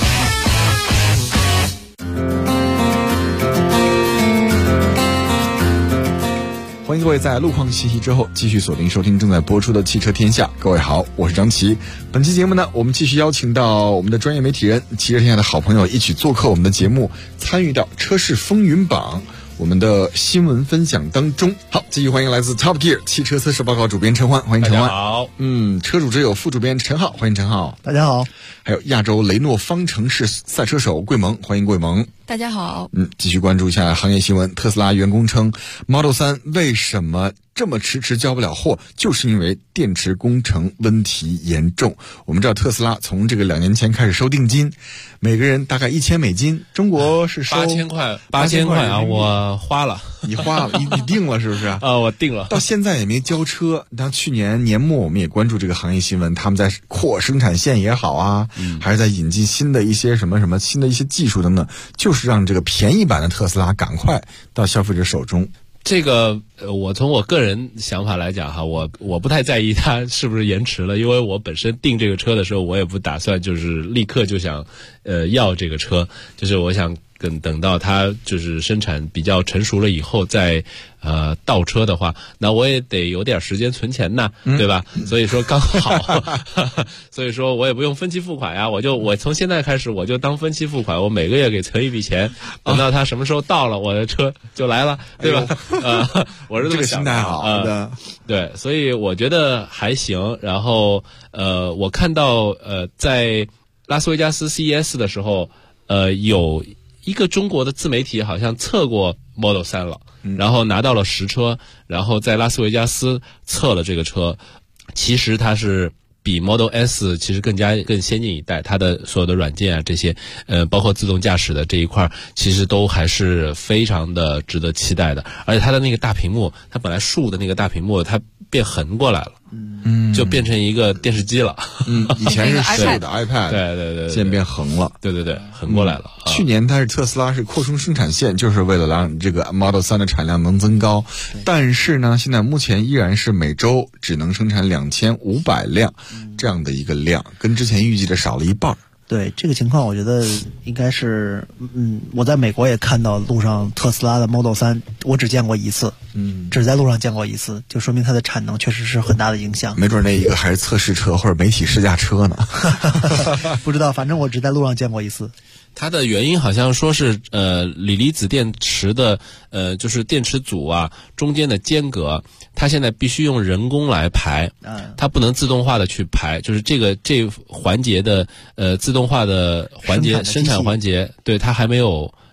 欢迎各位在路况信息之后继续锁定收听正在播出的汽车天下。各位好，我是张琪。本期节目呢，我们继续邀请到我们的专业媒体人、汽车天下的好朋友一起做客我们的节目，参与到车市风云榜我们的新闻分享当中。好，继续欢迎来自 Top Gear 汽车测试报告主编陈欢，欢迎陈欢。 大家好。 车主之友副主编陈浩，欢迎陈浩。 大家好。 还有亚洲雷诺方程式赛车手桂萌，欢迎桂萌。 大家好。 继续关注一下行业新闻。特斯拉员工称 Model 3为什么这么迟交不了货，就是因为电池工程问题严重。我们知道特斯拉从这个2年前开始收定金，每个人大概1000美金，中国是收 8000块啊，我花了。 你花了，你定了是不是？ 我定了。 到现在也没交车。当去年年末我们也关注这个行业新闻，他们在扩生产线也好啊，还是在引进新的一些什么新的一些技术等等，就是让这个便宜版的特斯拉赶快到消费者手中。 这个我从我个人想法来讲哈，我不太在意它是不是延迟了，因为我本身订这个车的时候，我也不打算就是立刻就想要这个车，就是我想等到它就是生产比较成熟了以后再倒车的话，那我也得有点时间存钱呐，对吧？所以说刚好所以说我也不用分期付款呀，我从现在开始我就当分期付款，我每个月给存一笔钱，等到它什么时候到了，我的车就来了，对吧？我是这么想的。这个心态好的。 对，所以我觉得还行。然后我看到在拉斯维加斯 CES 的时候，有一个中国的自媒体好像测过 Model 3了，然后拿到了实车，然后在拉斯维加斯测了这个车，其实它是比 Model S 其实更先进一代，它的所有的软件啊这些，包括自动驾驶的这一块，其实都还是非常的值得期待的。而且它的那个大屏幕，它本来竖的那个大屏幕，它变横过来了。就变成一个电视机了。 以前是竖的 iPad， 对， 现在变横了。 对，横过来了。 去年特斯拉是扩充生产线，就是为了让这个 Model 3的产量能增高。但是呢，现在目前依然是每周只能生产2500辆这样的一个量，跟之前预计的少了一半。 对这个情况，我觉得应该是，我在美国也看到路上特斯拉的 Model 3，我只见过一次，只在路上见过一次，就说明它的产能确实是很大的影响。 没准那一个还是测试车或者媒体试驾车呢， 不知道，反正我只在路上见过一次。 它的原因好像说是锂离子电池的就是电池组啊中间的间隔，它现在必须用人工来排，它不能自动化的去排，就是这环节的自动化的环节生产环节，对，它还没有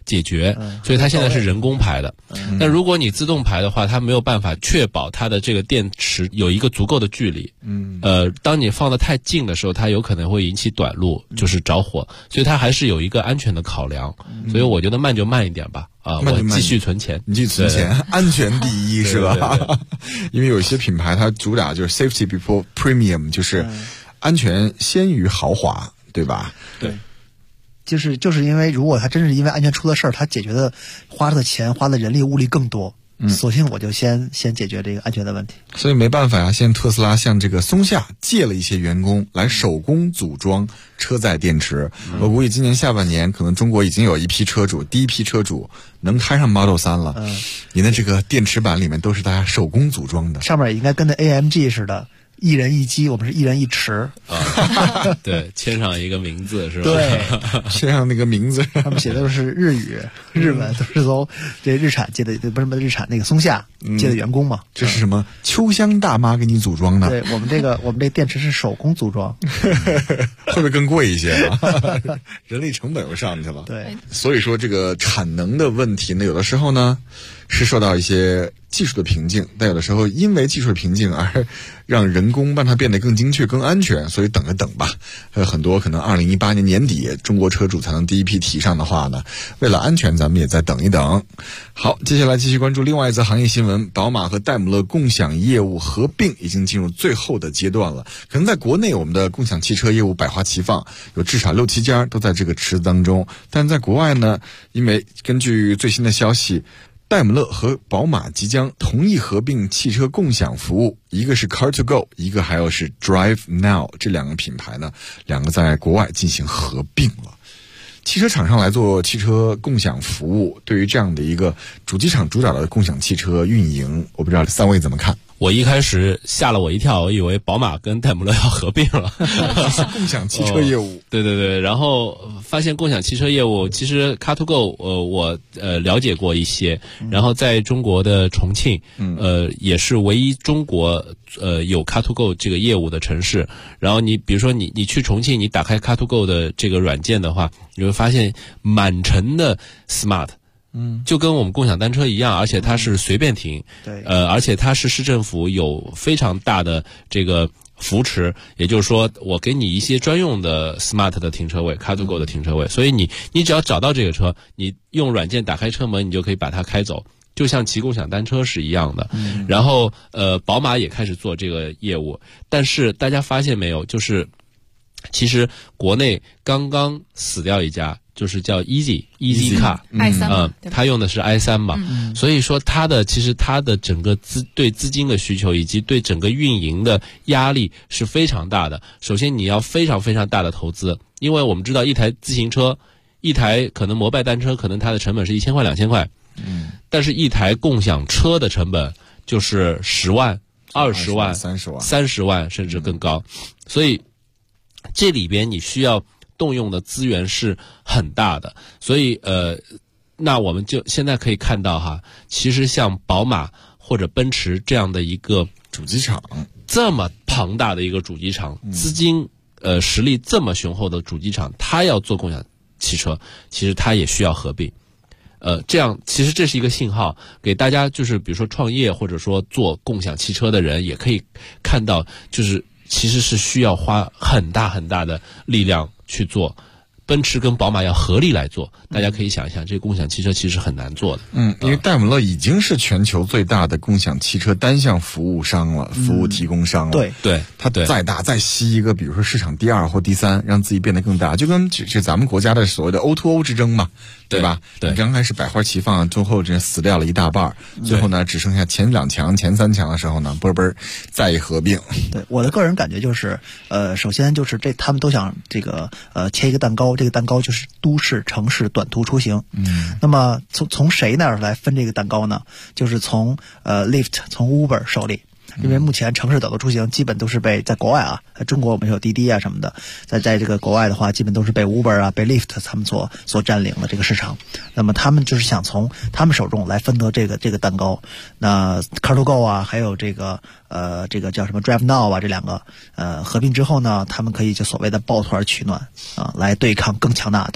解决，所以它现在是人工排的。但如果你自动排的话，它没有办法确保它的这个电池有一个足够的距离。当你放得太近的时候，它有可能会引起短路，就是着火，所以它还是有一个安全的考量。所以我觉得慢就慢一点吧。我继续存钱， 你继续存钱，安全第一是吧？因为有些品牌它主打就是 safety before premium， 就是安全先于豪华，对吧？ 对。就是因为如果他真是因为安全出了事儿，他解决的花的钱、花的人力物力更多，索性我就先解决这个安全的问题。 所以没办法呀，现在特斯拉向这个松下借了一些员工来手工组装车载电池。我估计今年下半年可能中国已经有第一批车主能开上 Model 3了。你的这个电池板里面都是大家手工组装的， 上面也应该跟那 AMG 似的。一人一机，我们是一人一池。 对，签上一个名字是吧？ 对， 签上那个名字， 他们写的都是日语、日文，都是从这日产借的，不是日产那个松下借的员工嘛。 这是什么？秋香大妈给你组装的？ 对，我们这电池是手工组装， 会不会更贵一些啊？人力成本又上去了。 对， 所以说这个产能的问题呢，有的时候呢是受到一些技术的瓶颈，但有的时候因为技术的瓶颈而让人工让它变得更精确、更安全，所以等着等吧。很多可能2018年年底中国车主才能第一批提上的话呢，为了安全咱们也再等一等。好，接下来继续关注另外一则行业新闻，宝马和戴姆勒共享业务合并已经进入最后的阶段了。可能在国内我们的共享汽车业务百花齐放，有至少6-7家都在这个池子当中，但在国外呢，因为根据最新的消息，戴姆勒和宝马即将同意合并汽车共享服务，一个是 Car2Go， 一个还有是 Drive Now， 这两个品牌呢，两个在国外进行合并了。汽车厂商来做汽车共享服务，对于这样的一个主机厂主导的共享汽车运营，我不知道三位怎么看？ 我一开始吓了我一跳，我以为宝马跟戴姆勒要合并了， 共享汽车业务。 对，然后发现共享汽车业务其实 Car2Go 我了解过一些，然后在中国的重庆也是唯一中国有 Car2Go 这个业务的城市。然后你比如说你去重庆，你打开 Car2Go 的这个软件的话，你会发现满城的 Smart。就跟我们共享单车一样，而且它是随便停， 对， 而且它是市政府有非常大的这个扶持，也就是说，我给你一些专用的 smart 的停车位 ，Car2Go 的停车位，所以你只要找到这个车，你用软件打开车门，你就可以把它开走，就像骑共享单车是一样的。然后宝马也开始做这个业务，但是大家发现没有，就是其实国内刚刚死掉一家。就是叫 Easy Car， i3， 它用的是 i3 嘛，所以说其实它的整个对资金的需求以及对整个运营的压力是非常大的。首先你要非常非常大的投资，因为我们知道一台自行车，一台可能摩拜单车，可能它的成本是1000块2000块，但是一台共享车的成本就是10万、20万、30万甚至更高，所以这里边你需要动用的资源是很大的，所以那我们就现在可以看到哈，其实像宝马或者奔驰这样的一个主机厂， 这么庞大的一个主机厂，资金实力这么雄厚的主机厂，它要做共享汽车，其实它也需要合并。这样其实这是一个信号，给大家就是比如说创业或者说做共享汽车的人也可以看到，就是其实是需要花很大很大的力量去做，奔驰跟宝马要合力来做，大家可以想一想，这个共享汽车其实很难做的。 因为戴姆勒已经是全球最大的共享汽车单项服务商了，服务提供商了。 对， 它再大再吸一个，比如说市场第2或第3，让自己变得更大，就跟这咱们国家的所谓的 O2O 之争嘛。对吧？ 对， 你刚开始百花齐放，最后这死掉了一大半，最后呢只剩下前2强、前3强的时候呢，再一合并。 对，我的个人感觉就是，首先就是他们都想这个切一个蛋糕，这个蛋糕就是都市城市短途出行。那么从谁那儿来分这个蛋糕呢？就是从Lyft 从 Uber 手里。因为目前城市短途出行基本都是被在国外啊，在中国我们有滴滴啊什么的，在这个国外的话，基本都是被 Uber 啊、被 Lyft 他们所占领了这个市场。那么他们就是想从他们手中来分得这个蛋糕。那 Car2Go 啊，还有这个叫什么 Drive Now 啊，这两个合并之后呢，他们可以就所谓的抱团取暖啊，来对抗更强大的对手。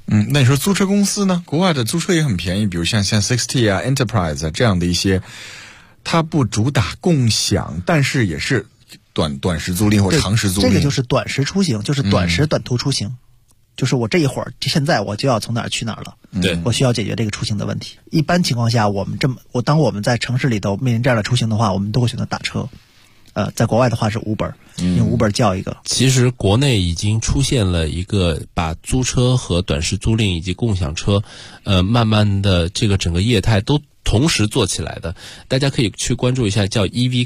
那你说租车公司呢？国外的租车也很便宜，比如像 60 啊、Enterprise 啊这样的一些，它不主打共享，但是也是短时租赁或长时租赁。 这个就是短时出行，就是短途出行。就是我这一会儿现在我就要从哪儿去哪儿了， 对， 我需要解决这个出行的问题。一般情况下，当我们在城市里头面临这样的出行的话，我们都会选择打车。在国外的话是 Uber， 用 Uber 叫一个。 其实国内已经出现了一个把租车和短时租赁以及共享车，慢慢的这个整个业态都同时做起来的。大家可以去关注一下，叫 EV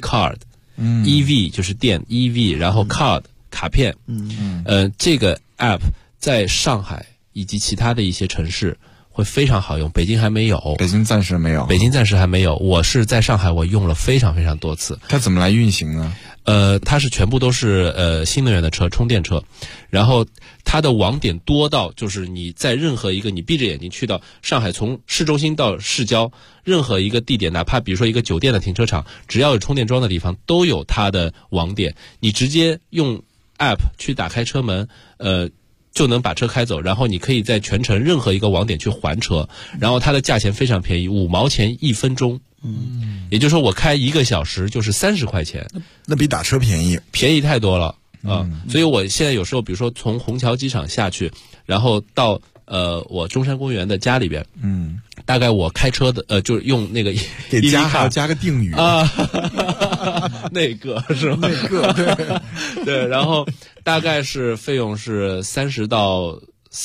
Card，EV 就是电 EV， 然后 Card 卡片，这个 App 在上海以及其他的一些城市会非常好用，北京还没有。 北京暂时没有。 北京暂时还没有。我是在上海，我用了非常非常多次。 它怎么来运行呢？ 它是全部都是新能源的车，充电车，然后它的网点多到就是你在任何一个你闭着眼睛去到上海，从市中心到市郊任何一个地点，哪怕比如说一个酒店的停车场，只要有充电桩的地方都有它的网点，你直接用 App 去打开车门，就能把车开走，然后你可以在全程任何一个网点去还车，然后它的价钱非常便宜，5毛钱1分钟。也就是说我开1个小时就是30块钱， 那比打车便宜太多了啊！所以我现在有时候比如说从虹桥机场下去，然后到我中山公园的家里边，大概我开车的就是用那个给家还要加个定语啊，那个是吧？ 那个对对，然后大概是费用是30到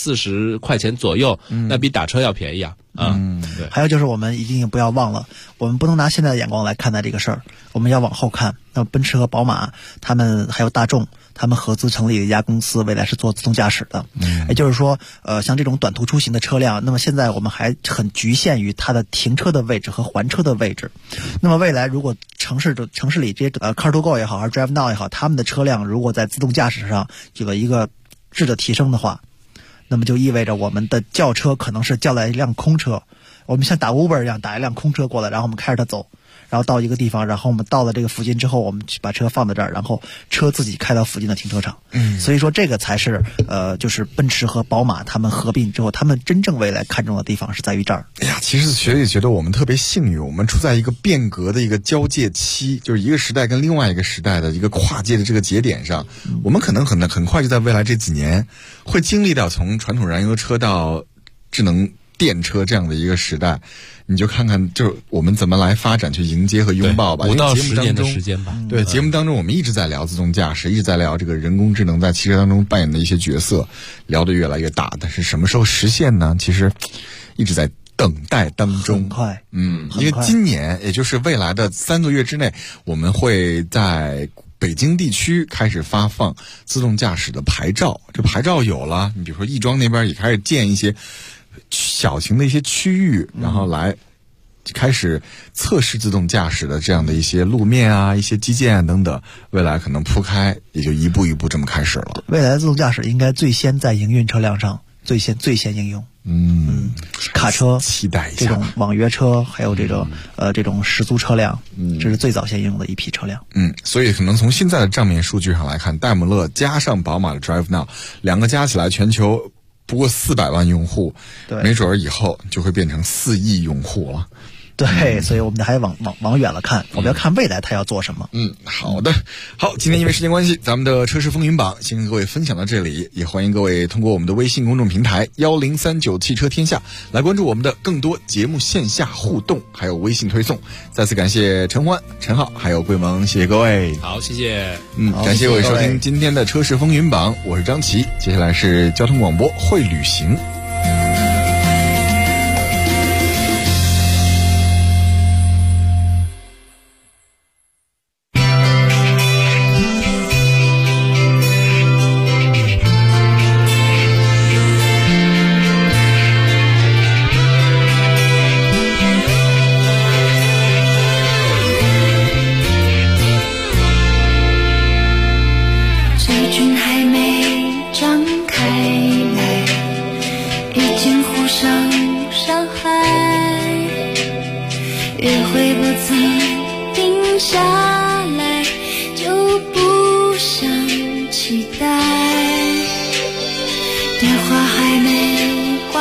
40块钱左右，那比打车要便宜啊。对。 还有就是我们一定不要忘了，我们不能拿现在的眼光来看待这个事儿，我们要往后看。那奔驰和宝马，他们还有大众，他们合资成立了一家公司，未来是做自动驾驶的。也就是说，像这种短途出行的车辆，那么现在我们还很局限于它的停车的位置和还车的位置。那么未来如果城市里这些Car2Go 也好，还是 Drive Now 也好，他们的车辆如果在自动驾驶上有一个质的提升的话，那么就意味着我们的轿车可能是叫来一辆空车，我们像打 Uber 一样打一辆空车过来，然后我们开着它走，然后到一个地方，然后我们到了这个附近之后，我们去把车放在这儿，然后车自己开到附近的停车场。所以说这个才是就是奔驰和宝马他们合并之后，他们真正未来看重的地方是在于这儿。 哎呀，其实学姐觉得我们特别幸运，我们处在一个变革的一个交界期，就是一个时代跟另外一个时代的一个跨界的这个节点上，我们可能很快就在未来这几年会经历到从传统燃油车到智能电车这样的一个时代。你就看看，就是我们怎么来发展去迎接和拥抱吧。 5到10年的时间吧。 对，节目当中我们一直在聊自动驾驶，一直在聊这个人工智能在汽车当中扮演的一些角色，聊得越来越大。但是什么时候实现呢？其实一直在等待当中。 很快。 因为今年也就是未来的3个月之内，我们会在北京地区开始发放自动驾驶的牌照。这牌照有了，你比如说亦庄那边也开始建一些小型的一些区域，然后来开始测试自动驾驶的这样的一些路面啊、一些基建啊等等，未来可能铺开，也就一步一步这么开始了。 未来的自动驾驶应该最先在营运车辆上最先应用。卡车期待一下， 这种网约车，还有这种时租车辆，这是最早先应用的一批车辆。 所以可能从现在的账面数据上来看，戴姆勒加上宝马的 Drive Now 两个加起来全球不过400万用户，没准儿以后就会变成4亿用户了。 对，所以我们还往远了看，我们要看未来它要做什么。 好的，好，今天因为时间关系，咱们的车市风云榜先跟各位分享到这里，也欢迎各位通过我们的微信公众平台1039汽车天下来关注我们的更多节目线下互动，还有微信推送。再次感谢陈欢、陈浩还有桂萌，谢谢各位。 好，谢谢。 感谢各位收听今天的车市风云榜，我是张琪，接下来是交通广播会旅行。 电话还没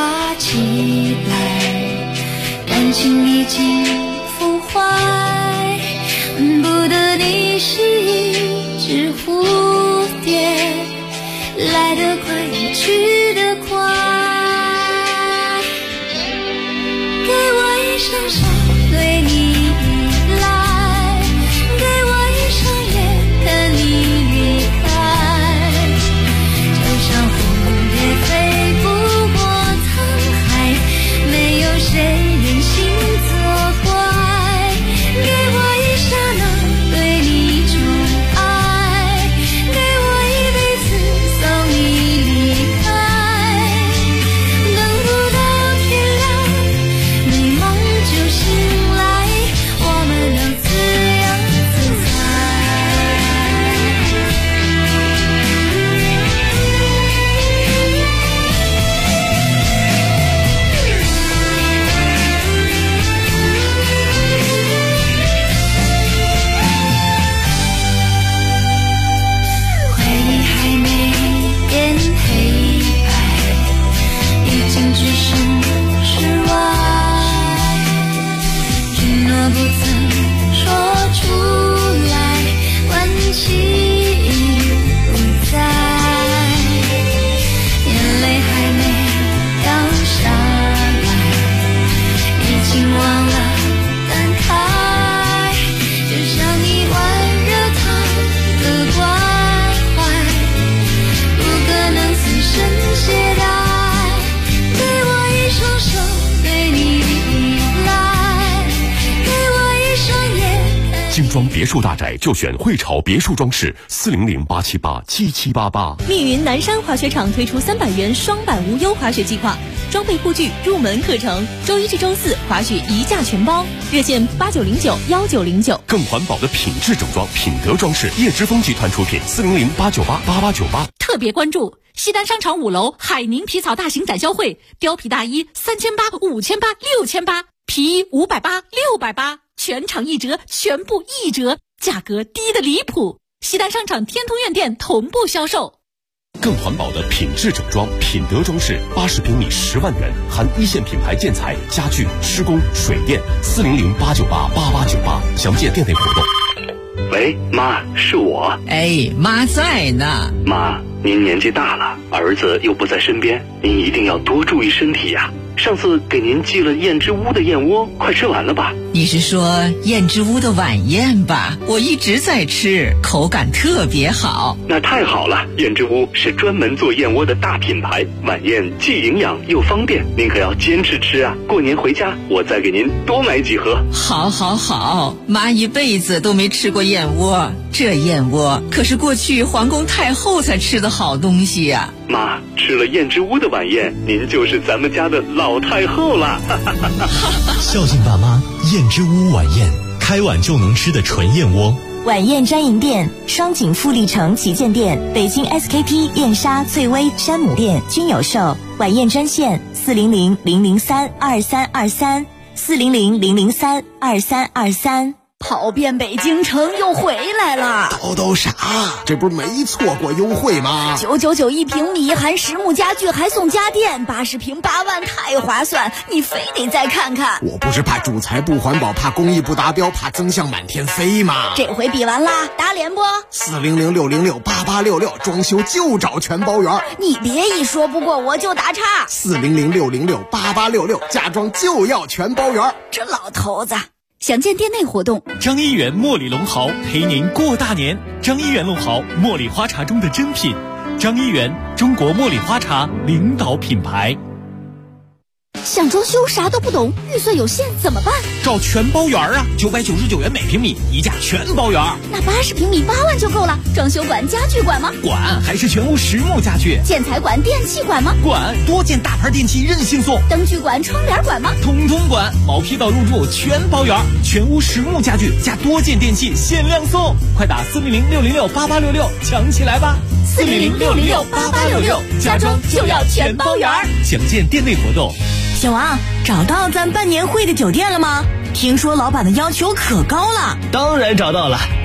起来，感情已经腐坏，不得你是一只蝴蝶，来得快也去得快，给我一双手对你依赖，给我一双眼看你离开，就像红叶飞不过沧海，没有谁忍心作怪，给我一刹那对你宠爱，给我一辈子送你离开，等不到天亮，美梦就醒来，我们都自由自在。回忆还没变黑白，已经只剩室外，承诺不曾说出来，วัน期已不在，眼泪还没掉下来，已经忘了感慨，就像一碗热汤的关怀，不可能此生懈怠，给我一双手对你依赖，给我一双眼。 精装别墅大宅就选汇潮别墅装饰，400-878-7788。 密云南山滑雪场推出300元双板无忧滑雪计划，装备护具、入门课程，周一至周四滑雪一价全包，热线89091909。 更环保的品质整装，品德装饰，叶之峰集团出品，400-898-8898。 特别关注西单商场5楼海宁皮草大型展销会，貂皮大衣3800、5800、6800，皮衣580、680，全场一折，全部一折，价格低得离谱。西单商场天通苑店同步销售。 更环保的品质整装，品德装饰，80平米10万元，含一线品牌建材、家具、施工、水电，400-898-8898，详见店内活动。 喂，妈，是我。 哎，妈在呢。 妈，您年纪大了，儿子又不在身边，您一定要多注意身体呀。上次给您寄了燕之屋的燕窝，快吃完了吧？ 你是说燕之屋的晚宴吧？我一直在吃，口感特别好。 那太好了，燕之屋是专门做燕窝的大品牌，晚宴既营养又方便，您可要坚持吃啊！过年回家我再给您多买几盒。 好好好，妈一辈子都没吃过燕窝，这燕窝可是过去皇宫太后才吃的好东西呀。 妈，吃了燕之屋的晚宴，您就是咱们家的老太后了。 孝敬爸妈，燕之屋晚宴，开碗就能吃的纯燕窝。 晚宴专营店：双井富力城旗舰店、北京 SKP 燕莎、翠微、山姆店均有售。晚宴专线：400-003-2323，400-003-2323。 跑遍北京城又回来了， 都啥？这不是没错过优惠吗 ？999一平米，含实木家具还送家电，80平8万，太划算！你非得再看看。 我不是怕主材不环保，怕工艺不达标，怕增项满天飞吗？ 这回比完啦，打脸不 ？400-606-8866，装修就找全包圆。 你别一说不过我就打岔。 400-606-8866，家装就要全包圆。 这老头子。详见店内活动。 张一元茉莉龙毫陪您过大年。张一元龙毫，茉莉花茶中的珍品。张一元，中国茉莉花茶领导品牌。 想装修啥都不懂，预算有限怎么办？ 找全包圆啊，999元每平米，一价全包圆。 那80平米8万就够了。装修管、家具管吗？ 管，还是全屋实木家具。 建材管、电器管吗？ 管，多件大牌电器任性送。 灯具管、窗帘管吗？ 统统管，毛坯到入住全包圆，全屋实木家具加多件电器限量送，快打400-606-8866抢起来吧 ！400-606-8866，家装就要全包圆。 详见店内活动。 小王，找到咱办年会的酒店了吗？听说老板的要求可高了。 当然找到了。